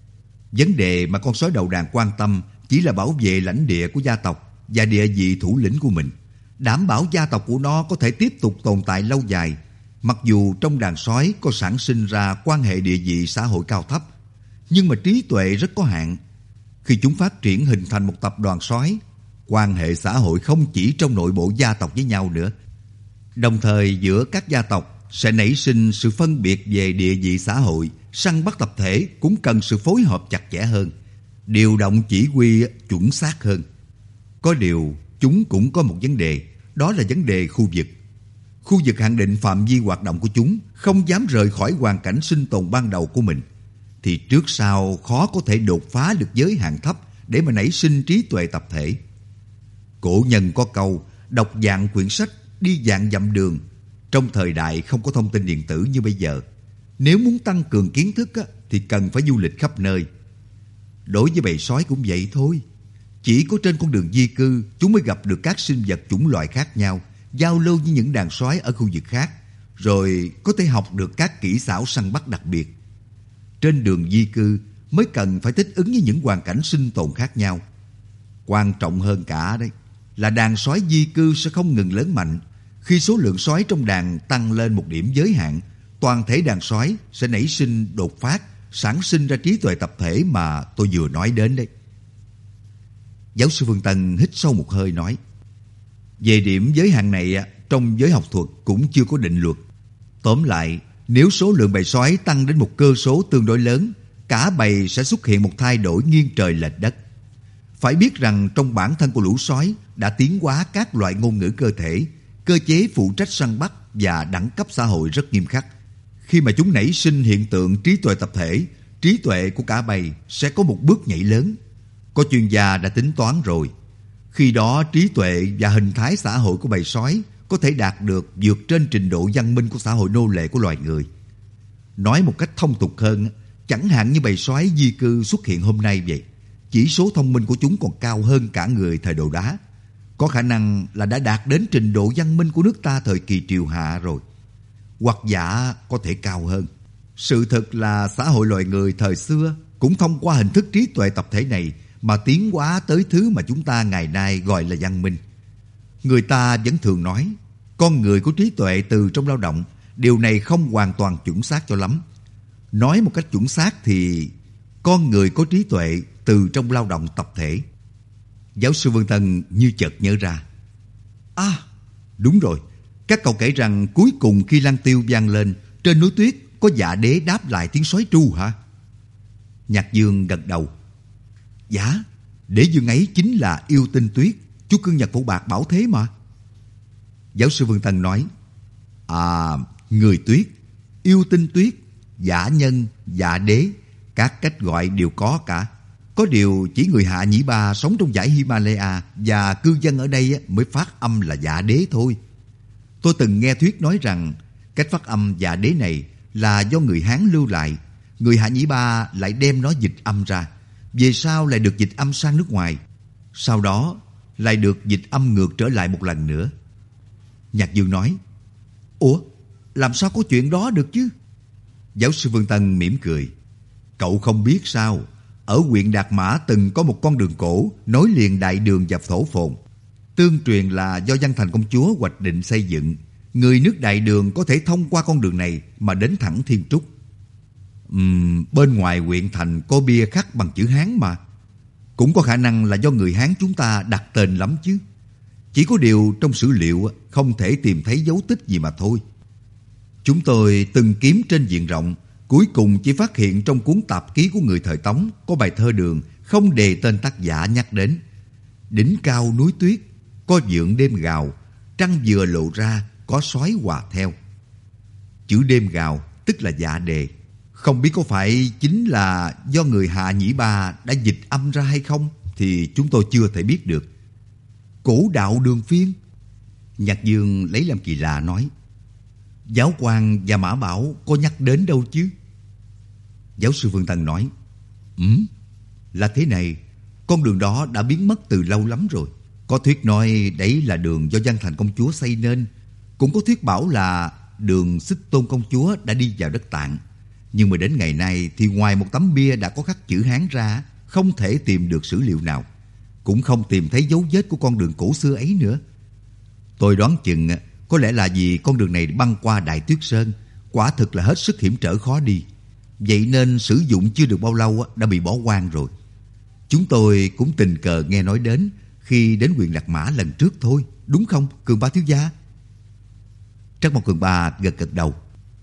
Vấn đề mà con sói đầu đàn quan tâm chỉ là bảo vệ lãnh địa của gia tộc và địa vị thủ lĩnh của mình, đảm bảo gia tộc của nó có thể tiếp tục tồn tại lâu dài. Mặc dù trong đàn sói có sản sinh ra quan hệ địa vị xã hội cao thấp, nhưng mà trí tuệ rất có hạn. Khi chúng phát triển hình thành một tập đoàn sói, quan hệ xã hội không chỉ trong nội bộ gia tộc với nhau nữa. Đồng thời giữa các gia tộc sẽ nảy sinh sự phân biệt về địa vị xã hội. Săn bắt tập thể cũng cần sự phối hợp chặt chẽ hơn, điều động chỉ huy chuẩn xác hơn. Có điều chúng cũng có một vấn đề, đó là vấn đề khu vực. Khu vực hạn định phạm vi hoạt động của chúng, không dám rời khỏi hoàn cảnh sinh tồn ban đầu của mình, thì trước sau khó có thể đột phá được giới hạn thấp để mà nảy sinh trí tuệ tập thể. Cổ nhân có câu, đọc vạn quyển sách, đi vạn dặm đường. Trong thời đại không có thông tin điện tử như bây giờ, nếu muốn tăng cường kiến thức thì cần phải du lịch khắp nơi. Đối với bầy sói cũng vậy thôi. Chỉ có trên con đường di cư, chúng mới gặp được các sinh vật chủng loại khác nhau, giao lưu với những đàn sói ở khu vực khác, rồi có thể học được các kỹ xảo săn bắt đặc biệt. Trên đường di cư mới cần phải thích ứng với những hoàn cảnh sinh tồn khác nhau. Quan trọng hơn cả đấy là đàn sói di cư sẽ không ngừng lớn mạnh. Khi số lượng sói trong đàn tăng lên một điểm giới hạn, toàn thể đàn sói sẽ nảy sinh đột phát, sản sinh ra trí tuệ tập thể mà tôi vừa nói đến đấy. Giáo sư Phương Tân hít sâu một hơi nói, về điểm giới hạn này trong giới học thuật cũng chưa có định luật. Tóm lại, nếu số lượng bầy sói tăng đến một cơ số tương đối lớn, cả bầy sẽ xuất hiện một thay đổi nghiêng trời lệch đất. Phải biết rằng trong bản thân của lũ sói đã tiến hóa các loại ngôn ngữ cơ thể, cơ chế phụ trách săn bắt và đẳng cấp xã hội rất nghiêm khắc. Khi mà chúng nảy sinh hiện tượng trí tuệ tập thể, trí tuệ của cả bầy sẽ có một bước nhảy lớn. Có chuyên gia đã tính toán rồi. Khi đó trí tuệ và hình thái xã hội của bầy sói có thể đạt được vượt trên trình độ văn minh của xã hội nô lệ của loài người. Nói một cách thông tục hơn, chẳng hạn như bầy sói di cư xuất hiện hôm nay vậy, chỉ số thông minh của chúng còn cao hơn cả người thời đồ đá. có khả năng là đã đạt đến trình độ văn minh của nước ta thời kỳ triều Hạ rồi. Hoặc giả có thể cao hơn. Sự thật là xã hội loài người thời xưa cũng thông qua hình thức trí tuệ tập thể này mà tiến hóa tới thứ mà chúng ta ngày nay gọi là văn minh. Người ta vẫn thường nói, con người có trí tuệ từ trong lao động. Điều này không hoàn toàn chuẩn xác cho lắm. Nói một cách chuẩn xác thì con người có trí tuệ từ trong lao động tập thể. Giáo sư Vương Tân như chợt nhớ ra. À, đúng rồi. Các cậu kể rằng cuối cùng khi Lăng Tiêu vang lên, trên núi tuyết có dạ đế đáp lại tiếng sói tru hả? Nhạc Dương gật đầu. Dạ, đế dương ấy chính là Yêu Tinh Tuyết, chú cưng Nhật Phổ Bạc bảo thế mà. Giáo sư Vương Tân nói. À, người tuyết, yêu tinh tuyết, dạ nhân, dạ đế, các cách gọi đều có cả. Có điều chỉ người Hạ Nhĩ Ba sống trong dãy Himalaya và cư dân ở đây mới phát âm là dạ đế thôi. Tôi từng nghe thuyết nói rằng cách phát âm dạ đế này là do người Hán lưu lại. Người Hạ Nhĩ Ba lại đem nó dịch âm ra. Về sau lại được dịch âm sang nước ngoài. Sau đó lại được dịch âm ngược trở lại một lần nữa. Nhạc Dương nói. Ủa, làm sao có chuyện đó được chứ? Giáo sư Vương Tân mỉm cười. Cậu không biết sao? Ở huyện Đạt Mã từng có một con đường cổ nối liền Đại Đường và Thổ Phồn. Tương truyền là do Văn Thành công chúa hoạch định xây dựng. Người nước Đại Đường có thể thông qua con đường này mà đến thẳng Thiên Trúc. Bên ngoài huyện thành có bia khắc bằng chữ Hán mà. Cũng có khả năng là do người Hán chúng ta đặt tên lắm chứ. Chỉ có điều trong sử liệu không thể tìm thấy dấu tích gì mà thôi. Chúng tôi từng kiếm trên diện rộng, cuối cùng chỉ phát hiện trong cuốn tạp ký của người thời Tống có bài thơ Đường không đề tên tác giả nhắc đến. Đỉnh cao núi tuyết, có vượng đêm gào, trăng vừa lộ ra, có sói hòa theo. Chữ đêm gào tức là dạ đề. Không biết có phải chính là do người Hạ Nhĩ Ba đã dịch âm ra hay không thì chúng tôi chưa thể biết được. Cổ đạo Đường Phiên. Nhạc Dương lấy làm kỳ lạ nói. Giáo Hoàng và Mã Bảo có nhắc đến đâu chứ? Giáo sư Vương Tân nói. Là thế này, con đường đó đã biến mất từ lâu lắm rồi. Có thuyết nói đấy là đường do Văn Thành công chúa xây nên. Cũng có thuyết bảo là đường Xích Tôn công chúa đã đi vào đất Tạng. Nhưng mà đến ngày nay thì ngoài một tấm bia đã có khắc chữ Hán ra, không thể tìm được sử liệu nào. Cũng không tìm thấy dấu vết của con đường cổ xưa ấy nữa. Tôi đoán chừng có lẽ là vì con đường này băng qua Đại Tuyết Sơn, quả thực là hết sức hiểm trở khó đi. Vậy nên sử dụng chưa được bao lâu đã bị bỏ hoang rồi. Chúng tôi cũng tình cờ nghe nói đến khi đến huyện Lạc Mã lần trước thôi, đúng không, Cường Ba thiếu gia? Trắc Mộc Cường Ba gật gật đầu.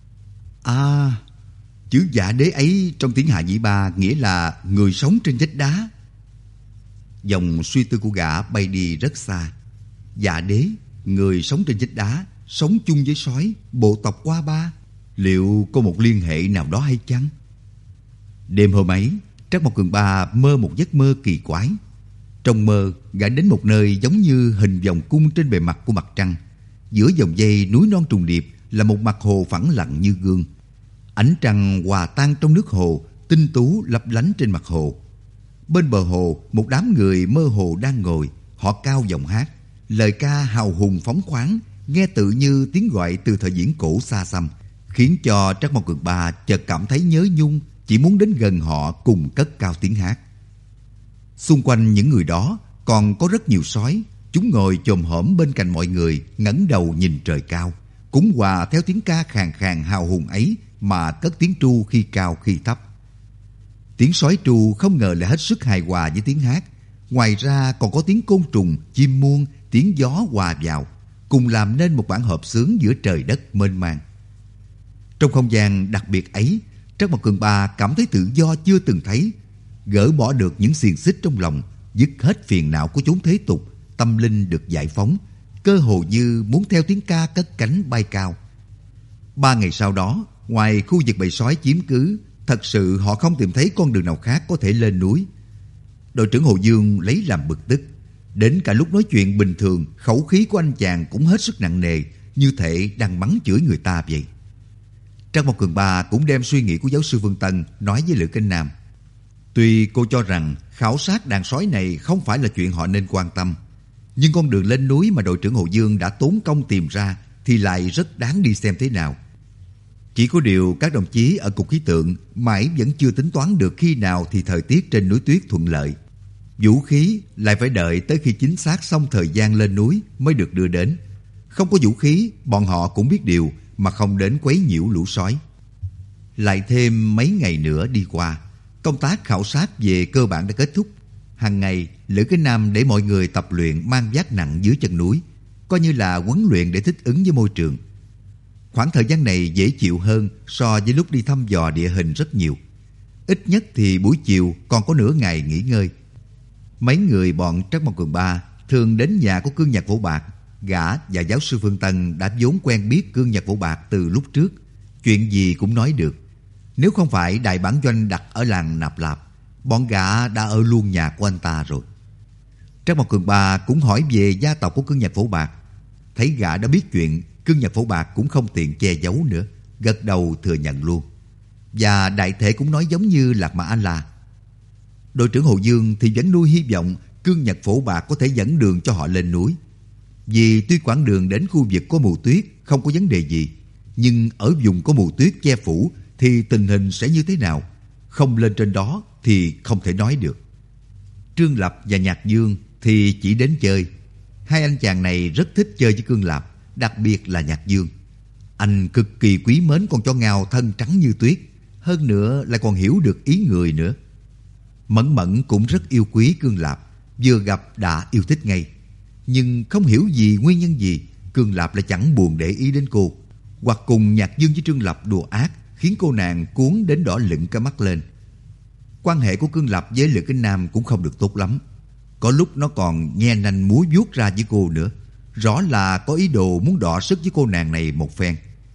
À, chữ dạ đế ấy trong tiếng Hạ Nhĩ Ba nghĩa là người sống trên vách đá. Dòng suy tư của gã bay đi rất xa. Dạ đế, người sống trên vách đá, sống chung với sói, bộ tộc Qua Ba, liệu có một liên hệ nào đó hay chăng? Đêm hôm ấy, Trắc Mộc Cường Ba mơ một giấc mơ kỳ quái. Trong mơ, gã đến một nơi giống như hình vòng cung trên bề mặt của mặt trăng. Giữa dòng dây núi non trùng điệp là một mặt hồ phẳng lặng như gương. Ánh trăng hòa tan trong nước hồ, tinh tú lấp lánh trên mặt hồ. Bên bờ hồ, một đám người mơ hồ đang ngồi, họ cao giọng hát. Lời ca hào hùng phóng khoáng, nghe tự như tiếng gọi từ thời viễn cổ xa xăm, khiến cho Trắc Mộc Cường Ba chợt cảm thấy nhớ nhung, chỉ muốn đến gần họ cùng cất cao tiếng hát. Xung quanh những người đó còn có rất nhiều sói. Chúng ngồi chồm hổm bên cạnh mọi người, ngẩng đầu nhìn trời cao, cũng hòa theo tiếng ca khàn khàn hào hùng ấy mà cất tiếng tru khi cao khi thấp. Tiếng sói tru không ngờ lại hết sức hài hòa với tiếng hát. Ngoài ra còn có tiếng côn trùng, chim muông, tiếng gió hòa vào, cùng làm nên một bản hợp xướng giữa trời đất mênh mang. Trong không gian đặc biệt ấy, Trắc Mộc Cường Ba cảm thấy tự do chưa từng thấy, gỡ bỏ được những xiềng xích trong lòng, dứt hết phiền não của chốn thế tục, tâm linh được giải phóng, cơ hồ như muốn theo tiếng ca cất cánh bay cao. 3 ngày sau đó, ngoài khu vực bầy sói chiếm cứ, thật sự họ không tìm thấy con đường nào khác có thể lên núi. Đội trưởng Hồ Dương lấy làm bực tức. Đến cả lúc nói chuyện bình thường, khẩu khí của anh chàng cũng hết sức nặng nề, như thể đang mắng chửi người ta vậy. Trắc Mộc Cường Ba cũng đem suy nghĩ của giáo sư Vương Tân nói với Lữ Kinh Nam. Tuy cô cho rằng khảo sát đàn sói này không phải là chuyện họ nên quan tâm, Nhưng con đường lên núi mà đội trưởng Hồ Dương đã tốn công tìm ra thì lại rất đáng đi xem thế nào. Chỉ có điều các đồng chí ở cục khí tượng mãi vẫn chưa tính toán được khi nào thì thời tiết trên núi tuyết thuận lợi. Vũ khí lại phải đợi tới khi chính xác xong thời gian lên núi mới được đưa đến. Không có vũ khí, bọn họ cũng biết điều mà không đến quấy nhiễu lũ sói. Lại thêm mấy ngày nữa đi qua, công tác khảo sát về cơ bản đã kết thúc. Hàng ngày, Lữ Cái Nam để mọi người tập luyện mang vác nặng dưới chân núi, coi như là huấn luyện để thích ứng với môi trường. Khoảng thời gian này dễ chịu hơn so với lúc đi thăm dò địa hình rất nhiều. Ít nhất thì buổi chiều còn có nửa ngày nghỉ ngơi. Mấy người bọn Trắc Mộc Cường Ba thường đến nhà của Cương Nhạc Phổ Bạc. Gã và giáo sư Phương Tân đã vốn quen biết Cương Nhạc Phổ Bạc từ lúc trước, chuyện gì cũng nói được. Nếu không phải đại bản doanh đặt ở làng Nạp Lạp, bọn gã đã ở luôn nhà của anh ta rồi. Trắc Mộc Cường Ba cũng hỏi về gia tộc của Cương Nhạc Phổ Bạc. Thấy gã đã biết chuyện, Cương Nhạc Phổ Bạc cũng không tiện che giấu nữa, gật đầu thừa nhận luôn. Và đại thể cũng nói giống như Lạc Mà A-la. Đội trưởng Hồ Dương thì vẫn nuôi hy vọng Cương Nhạc Phổ Bạc có thể dẫn đường cho họ lên núi. Vì tuy quãng đường đến khu vực có mù tuyết không có vấn đề gì, nhưng ở vùng có mù tuyết che phủ thì tình hình sẽ như thế nào? Không lên trên đó thì không thể nói được. Trương Lập và Nhạc Dương thì chỉ đến chơi. Hai anh chàng này rất thích chơi với Cương Lập, đặc biệt là Nhạc Dương. Anh cực kỳ quý mến con chó ngao thân trắng như tuyết, hơn nữa lại còn hiểu được ý người nữa. Mẫn Mẫn cũng rất yêu quý Cương Lập, vừa gặp đã yêu thích ngay. Nhưng không hiểu gì nguyên nhân gì, Cương Lập lại chẳng buồn để ý đến cô, hoặc cùng Nhạc Dương với Trương Lập đùa ác, khiến cô nàng cuốn đến đỏ lựng cả mắt lên. Quan hệ của Cương Lập với Lữ Cái Nam cũng không được tốt lắm. Có lúc nó còn nhe nanh múa vuốt ra với cô nữa, rõ là có ý đồ muốn đọ sức với cô nàng này một phen.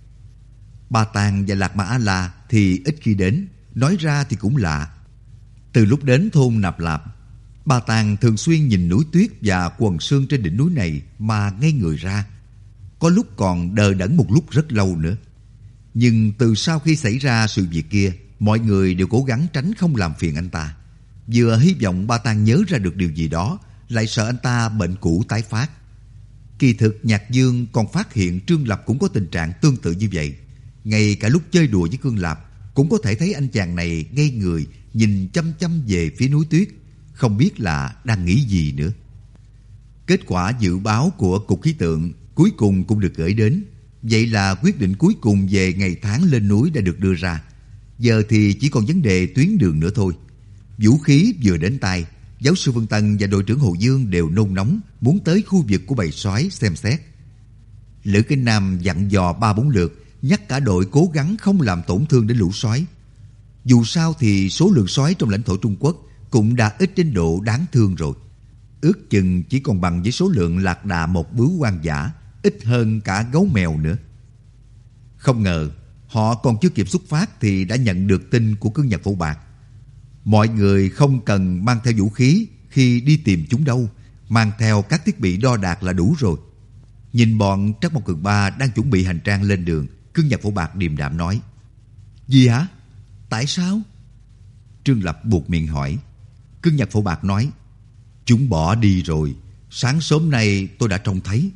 Ba Tàng và Lạc Mà A-la thì ít khi đến, nói ra thì cũng lạ. Từ lúc đến thôn Nạp Lạp, Ba Tàng thường xuyên nhìn núi tuyết và quần sương trên đỉnh núi này mà ngây người ra. Có lúc còn đờ đẫn một lúc rất lâu nữa. Nhưng từ sau khi xảy ra sự việc kia, mọi người đều cố gắng tránh không làm phiền anh ta. Vừa hy vọng Ba Tàng nhớ ra được điều gì đó, lại sợ anh ta bệnh cũ tái phát. Kỳ thực Nhạc Dương còn phát hiện Trương Lập cũng có tình trạng tương tự như vậy. Ngay cả lúc chơi đùa với Cương Lập, cũng có thể thấy anh chàng này ngây người, nhìn chăm chăm về phía núi tuyết, không biết là đang nghĩ gì nữa. Kết quả dự báo của Cục Khí tượng cuối cùng cũng được gửi đến. Vậy là quyết định cuối cùng về ngày tháng lên núi đã được đưa ra. Giờ thì chỉ còn vấn đề tuyến đường nữa thôi. Vũ khí vừa đến tay, giáo sư Phương Tân và đội trưởng Hồ Dương đều nôn nóng muốn tới khu vực của bầy sói xem xét. Lữ Cái Nam dặn dò 3-4 lượt, nhắc cả đội cố gắng không làm tổn thương đến lũ sói. Dù sao thì số lượng sói trong lãnh thổ Trung Quốc cũng đã ít đến độ đáng thương rồi. Ước chừng chỉ còn bằng với số lượng lạc đà một bướu hoang dã, ít hơn cả gấu mèo nữa. Không ngờ, họ còn chưa kịp xuất phát thì đã nhận được tin của Cương Nhạc Phổ Bạc. Mọi người không cần mang theo vũ khí khi đi tìm chúng đâu, mang theo các thiết bị đo đạc là đủ rồi. Nhìn bọn Trắc Mộc Cường Ba đang chuẩn bị hành trang lên đường, Cương Nhạc Phổ Bạc điềm đạm nói: "Gì hả? Tại sao?" Trương Lập buột miệng hỏi. Cương Nhạc Phổ Bạc nói: "Chúng bỏ đi rồi. Sáng sớm nay tôi đã trông thấy."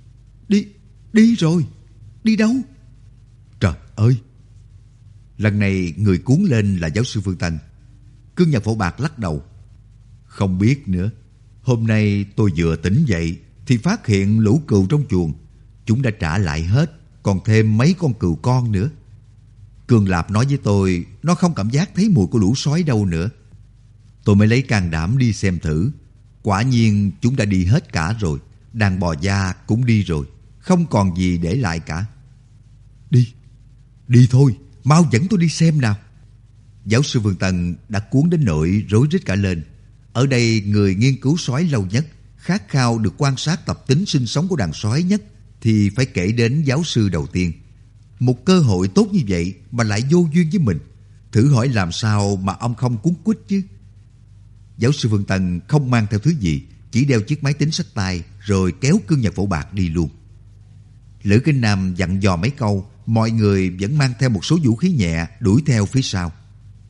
Đi rồi? Đi đâu?" "Trời ơi!" Lần này người cuốn lên là giáo sư Phương Tân. Cương Nhạc Phổ Bạc lắc đầu: "Không biết nữa. Hôm nay tôi vừa tỉnh dậy thì phát hiện lũ cừu trong chuồng. Chúng đã trả lại hết, còn thêm mấy con cừu con nữa. Cường Lạp nói với tôi nó không cảm giác thấy mùi của lũ sói đâu nữa. Tôi mới lấy can đảm đi xem thử. Quả nhiên chúng đã đi hết cả rồi. Đàn bò gia cũng đi rồi, không còn gì để lại cả." Đi thôi, mau dẫn tôi đi xem nào." Giáo sư Vương Tân đã cuốn đến nỗi rối rít cả lên. Ở đây người nghiên cứu sói lâu nhất, khát khao được quan sát tập tính sinh sống của đàn sói nhất thì phải kể đến giáo sư đầu tiên. Một cơ hội tốt như vậy mà lại vô duyên với mình, thử hỏi làm sao mà ông không cuốn quýt chứ. Giáo sư Vương Tân không mang theo thứ gì, chỉ đeo chiếc máy tính xách tay rồi kéo Cương Nhạc Phổ Bạc đi luôn. Lữ Kinh Nam dặn dò mấy câu, mọi người vẫn mang theo một số vũ khí nhẹ đuổi theo phía sau.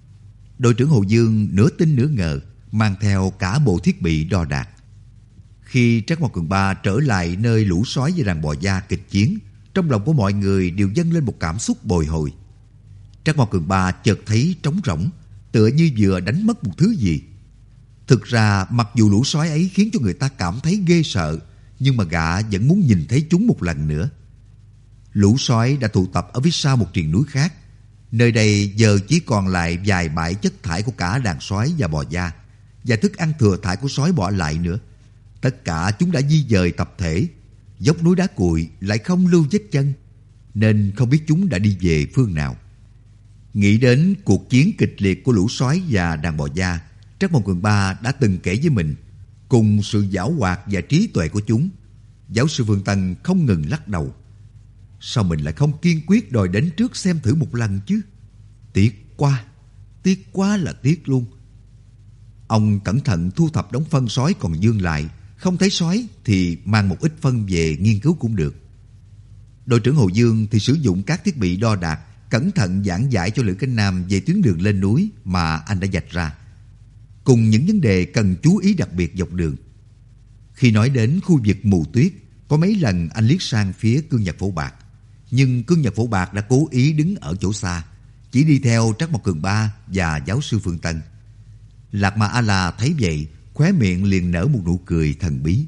Đội trưởng Hồ Dương nửa tin nửa ngờ mang theo cả bộ thiết bị đo đạc. Khi Trác Mao Cường Ba trở lại nơi lũ sói và đàn bò da kịch chiến, trong lòng của mọi người đều dâng lên một cảm xúc bồi hồi. Trác Mao Cường Ba chợt thấy trống rỗng, tựa như vừa đánh mất một thứ gì. Thực ra mặc dù lũ sói ấy khiến cho người ta cảm thấy ghê sợ, nhưng mà gã vẫn muốn nhìn thấy chúng một lần nữa. Lũ sói đã tụ tập ở phía sau một triền núi khác. Nơi đây giờ chỉ còn lại vài bãi chất thải của cả đàn sói và bò da, và thức ăn thừa thải của sói bỏ lại nữa. Tất cả chúng đã di dời tập thể. Dốc núi đá cuội lại không lưu vết chân, nên không biết chúng đã đi về phương nào. Nghĩ đến cuộc chiến kịch liệt của lũ sói và đàn bò da, Trác Mao Cường Ba đã từng kể với mình. Cùng sự giảo hoạt và trí tuệ của chúng, giáo sư Vương Tân không ngừng lắc đầu. Sao mình lại không kiên quyết đòi đến trước xem thử một lần chứ? Tiếc quá là tiếc luôn. Ông cẩn thận thu thập đống phân sói còn vương lại. Không thấy sói thì mang một ít phân về nghiên cứu cũng được. Đội trưởng Hồ Dương thì sử dụng các thiết bị đo đạc, cẩn thận giảng giải cho Lữ Cánh Nam về tuyến đường lên núi mà anh đã vạch ra, cùng những vấn đề cần chú ý đặc biệt dọc đường. Khi nói đến khu vực mù tuyết, có mấy lần anh liếc sang phía Cương Nhật Phổ Bạc, nhưng Cương Nhật Phổ Bạc đã cố ý đứng ở chỗ xa, chỉ đi theo Trác Mao Cường Ba và giáo sư Phương Tân. Lạc Mà A-la thấy vậy, khóe miệng liền nở một nụ cười thần bí.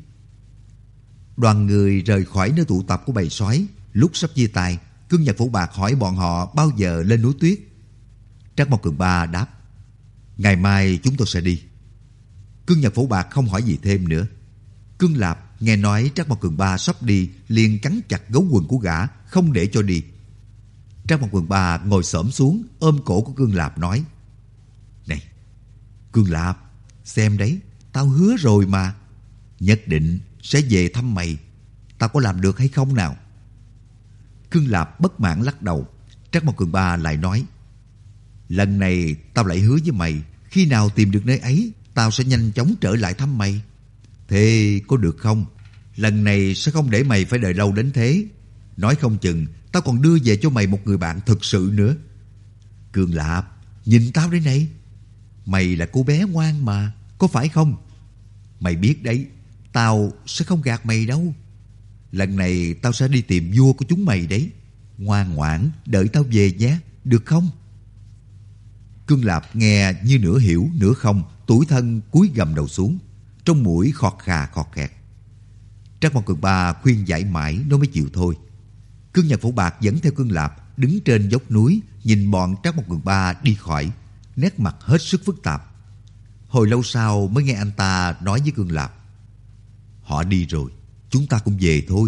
Đoàn người rời khỏi nơi tụ tập của bầy sói. Lúc sắp chia tay, Cương Nhật Phổ Bạc hỏi bọn họ bao giờ lên núi tuyết. Trác Mao Cường Ba đáp: ngày mai chúng tôi sẽ đi. Cương Nhật Phổ Bạc không hỏi gì thêm nữa. Cương Lạp nghe nói Trác Mao Cường Ba sắp đi, liền cắn chặt gấu quần của gã, không để cho đi. Trác Mao Cường Ba ngồi xổm xuống, ôm cổ của Cương Lạp nói: này, Cương Lạp, xem đấy, tao hứa rồi mà, nhất định sẽ về thăm mày. Tao có làm được hay không nào? Cương Lạp bất mãn lắc đầu. Trác Mao Cường Ba lại nói: lần này tao lại hứa với mày, khi nào tìm được nơi ấy, tao sẽ nhanh chóng trở lại thăm mày. Thế có được không? Lần này sẽ không để mày phải đợi lâu đến thế. Nói không chừng tao còn đưa về cho mày một người bạn thực sự nữa. Cương Lạp, nhìn tao đây này. Mày là cô bé ngoan mà, có phải không? Mày biết đấy, tao sẽ không gạt mày đâu. Lần này tao sẽ đi tìm vua của chúng mày đấy. Ngoan ngoãn đợi tao về nhé, được không? Cương Lạp nghe như nửa hiểu nửa không, tủi thân cúi gầm đầu xuống, trong mũi khọt khà khọt khẹt. Trác Mao Cường Ba khuyên giải mãi nó mới chịu thôi. Cương Nhật Phổ Bạc dẫn theo Cương Lạp đứng trên dốc núi, nhìn bọn Trác Mao Cường Ba đi khỏi, nét mặt hết sức phức tạp. Hồi lâu sau mới nghe anh ta nói với Cương Lạp: họ đi rồi, chúng ta cũng về thôi.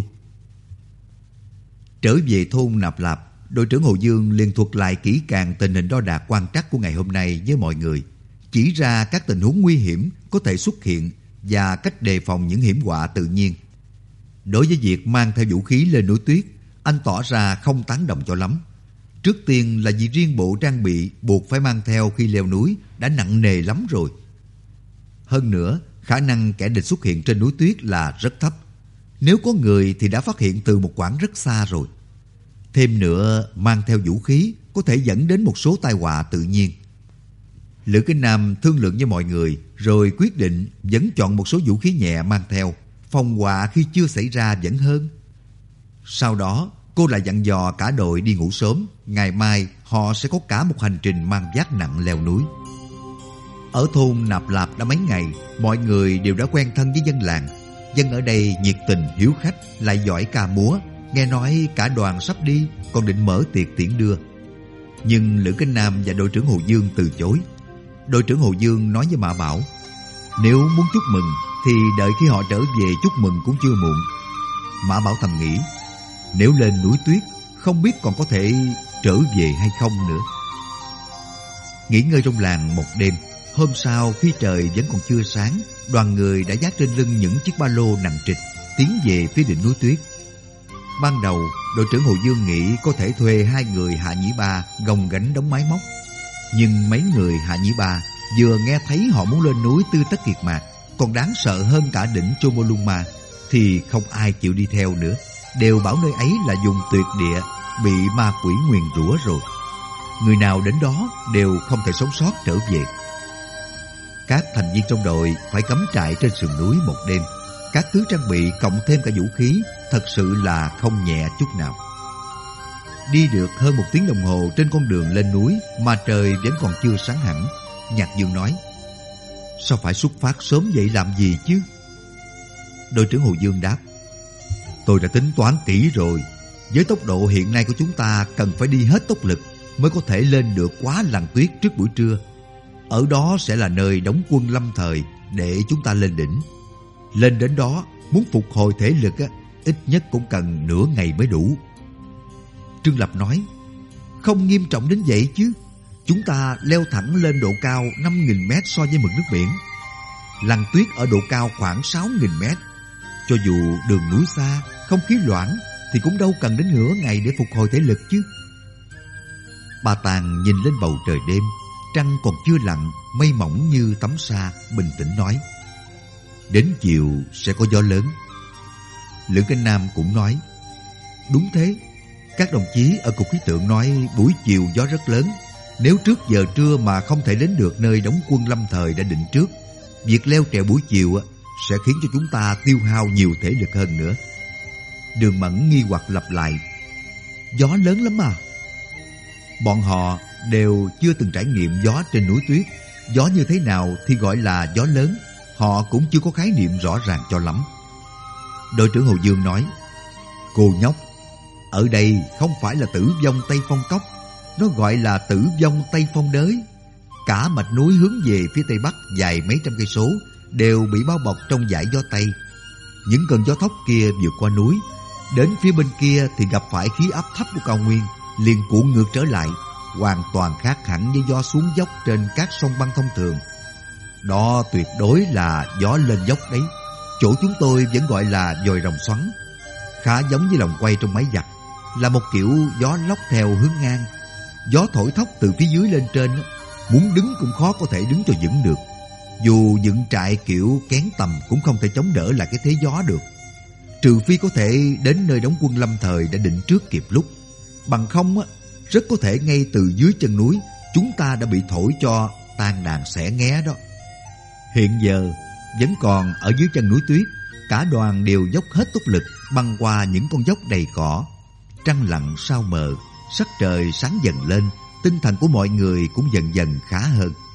Trở về thôn Nạp Lạp, đội trưởng Hồ Dương liền thuật lại kỹ càng tình hình đo đạc quan trắc của ngày hôm nay với mọi người, chỉ ra các tình huống nguy hiểm có thể xuất hiện và cách đề phòng những hiểm họa tự nhiên. Đối với việc mang theo vũ khí lên núi tuyết, anh tỏ ra không tán đồng cho lắm. Trước tiên là vì riêng bộ trang bị buộc phải mang theo khi leo núi đã nặng nề lắm rồi. Hơn nữa, khả năng kẻ địch xuất hiện trên núi tuyết là rất thấp. Nếu có người thì đã phát hiện từ một quãng rất xa rồi. Thêm nữa, mang theo vũ khí có thể dẫn đến một số tai họa tự nhiên. Lữ Kinh Nam thương lượng với mọi người rồi quyết định vẫn chọn một số vũ khí nhẹ mang theo, phòng họa khi chưa xảy ra vẫn hơn. Sau đó, cô lại dặn dò cả đội đi ngủ sớm. Ngày mai họ sẽ có cả một hành trình mang vác nặng leo núi. Ở thôn Nạp Lạp đã mấy ngày, mọi người đều đã quen thân với dân làng. Dân ở đây nhiệt tình hiếu khách, lại giỏi ca múa. Nghe nói cả đoàn sắp đi, còn định mở tiệc tiễn đưa. Nhưng Lữ Cánh Nam và đội trưởng Hồ Dương từ chối. Đội trưởng Hồ Dương nói với Mã Bảo: nếu muốn chúc mừng thì đợi khi họ trở về chúc mừng cũng chưa muộn. Mã Bảo thầm nghĩ, nếu lên núi tuyết không biết còn có thể trở về hay không nữa. Nghỉ ngơi trong làng một đêm, hôm sau khi trời vẫn còn chưa sáng, đoàn người đã vác trên lưng những chiếc ba lô nặng trịch tiến về phía đỉnh núi tuyết. Ban đầu, đội trưởng Hồ Dương nghĩ có thể thuê 2 người Hạ Nhĩ Ba gồng gánh đống máy móc. Nhưng mấy người Hạ Nhĩ Ba vừa nghe thấy họ muốn lên núi Tư Tất Kiệt Mạc, còn đáng sợ hơn cả đỉnh Chomolungma, thì không ai chịu đi theo nữa. Đều bảo nơi ấy là vùng tuyệt địa, bị ma quỷ nguyền rủa rồi. Người nào đến đó đều không thể sống sót trở về. Các thành viên trong đội phải cắm trại trên sườn núi một đêm. các thứ trang bị cộng thêm cả vũ khí thật sự là không nhẹ chút nào. Đi được hơn 1 tiếng đồng hồ trên con đường lên núi mà trời vẫn còn chưa sáng hẳn. Nhạc Dương nói: sao phải xuất phát sớm vậy làm gì chứ? Đội trưởng Hồ Dương đáp: tôi đã tính toán kỹ rồi. Với tốc độ hiện nay của chúng ta cần phải đi hết tốc lực mới có thể lên được Quá Làng Tuyết trước buổi trưa. Ở đó sẽ là nơi đóng quân lâm thời để chúng ta lên đỉnh. Lên đến đó, muốn phục hồi thể lực ít nhất cũng cần nửa ngày mới đủ. Trương Lập nói: không nghiêm trọng đến vậy chứ. Chúng ta leo thẳng lên độ cao 5.000 mét so với mực nước biển. Làng Tuyết ở độ cao khoảng 6.000 mét. Cho dù đường núi xa, không khí loãng thì cũng đâu cần đến nửa ngày để phục hồi thể lực chứ. Bà Tàng nhìn lên bầu trời đêm, trăng còn chưa lặn, mây mỏng như tấm sa, bình tĩnh nói: đến chiều sẽ có gió lớn. Lữ Canh Nam cũng nói: đúng thế, các đồng chí ở cục khí tượng nói buổi chiều gió rất lớn. Nếu trước giờ trưa mà không thể đến được nơi đóng quân lâm thời đã định trước, việc leo trèo buổi chiều sẽ khiến cho chúng ta tiêu hao nhiều thể lực hơn nữa. Đường Mẫn nghi hoặc lặp lại: gió lớn lắm à? Bọn họ đều chưa từng trải nghiệm gió trên núi tuyết. Gió như thế nào thì gọi là gió lớn, họ cũng chưa có khái niệm rõ ràng cho lắm. Đội trưởng Hồ Dương nói: cô nhóc, ở đây không phải là Tử Vong Tây Phong Cốc, nó gọi là Tử Vong Tây Phong Đới. Cả mạch núi hướng về phía tây bắc dài mấy trăm cây số đều bị bao bọc trong dải gió Tây. Những cơn gió thốc kia vượt qua núi, đến phía bên kia thì gặp phải khí áp thấp của cao nguyên, liền cuộn ngược trở lại, hoàn toàn khác hẳn với gió xuống dốc trên các sông băng thông thường. Đó tuyệt đối là gió lên dốc đấy. Chỗ chúng tôi vẫn gọi là dòi rồng xoắn, khá giống với lồng quay trong máy giặt, là một kiểu gió lốc theo hướng ngang. Gió thổi thốc từ phía dưới lên trên, muốn đứng cũng khó có thể đứng cho vững được. Dù dựng trại kiểu kén tầm cũng không thể chống đỡ lại cái thế gió được, trừ phi có thể đến nơi đóng quân lâm thời đã định trước kịp lúc. Bằng không rất có thể ngay từ dưới chân núi chúng ta đã bị thổi cho tan đàn xẻ nghé đó. Hiện giờ vẫn còn ở dưới chân núi tuyết, cả đoàn đều dốc hết tốc lực băng qua những con dốc đầy cỏ. Trăng lặn sao mờ, sắc trời sáng dần lên, tinh thần của mọi người cũng dần dần khá hơn.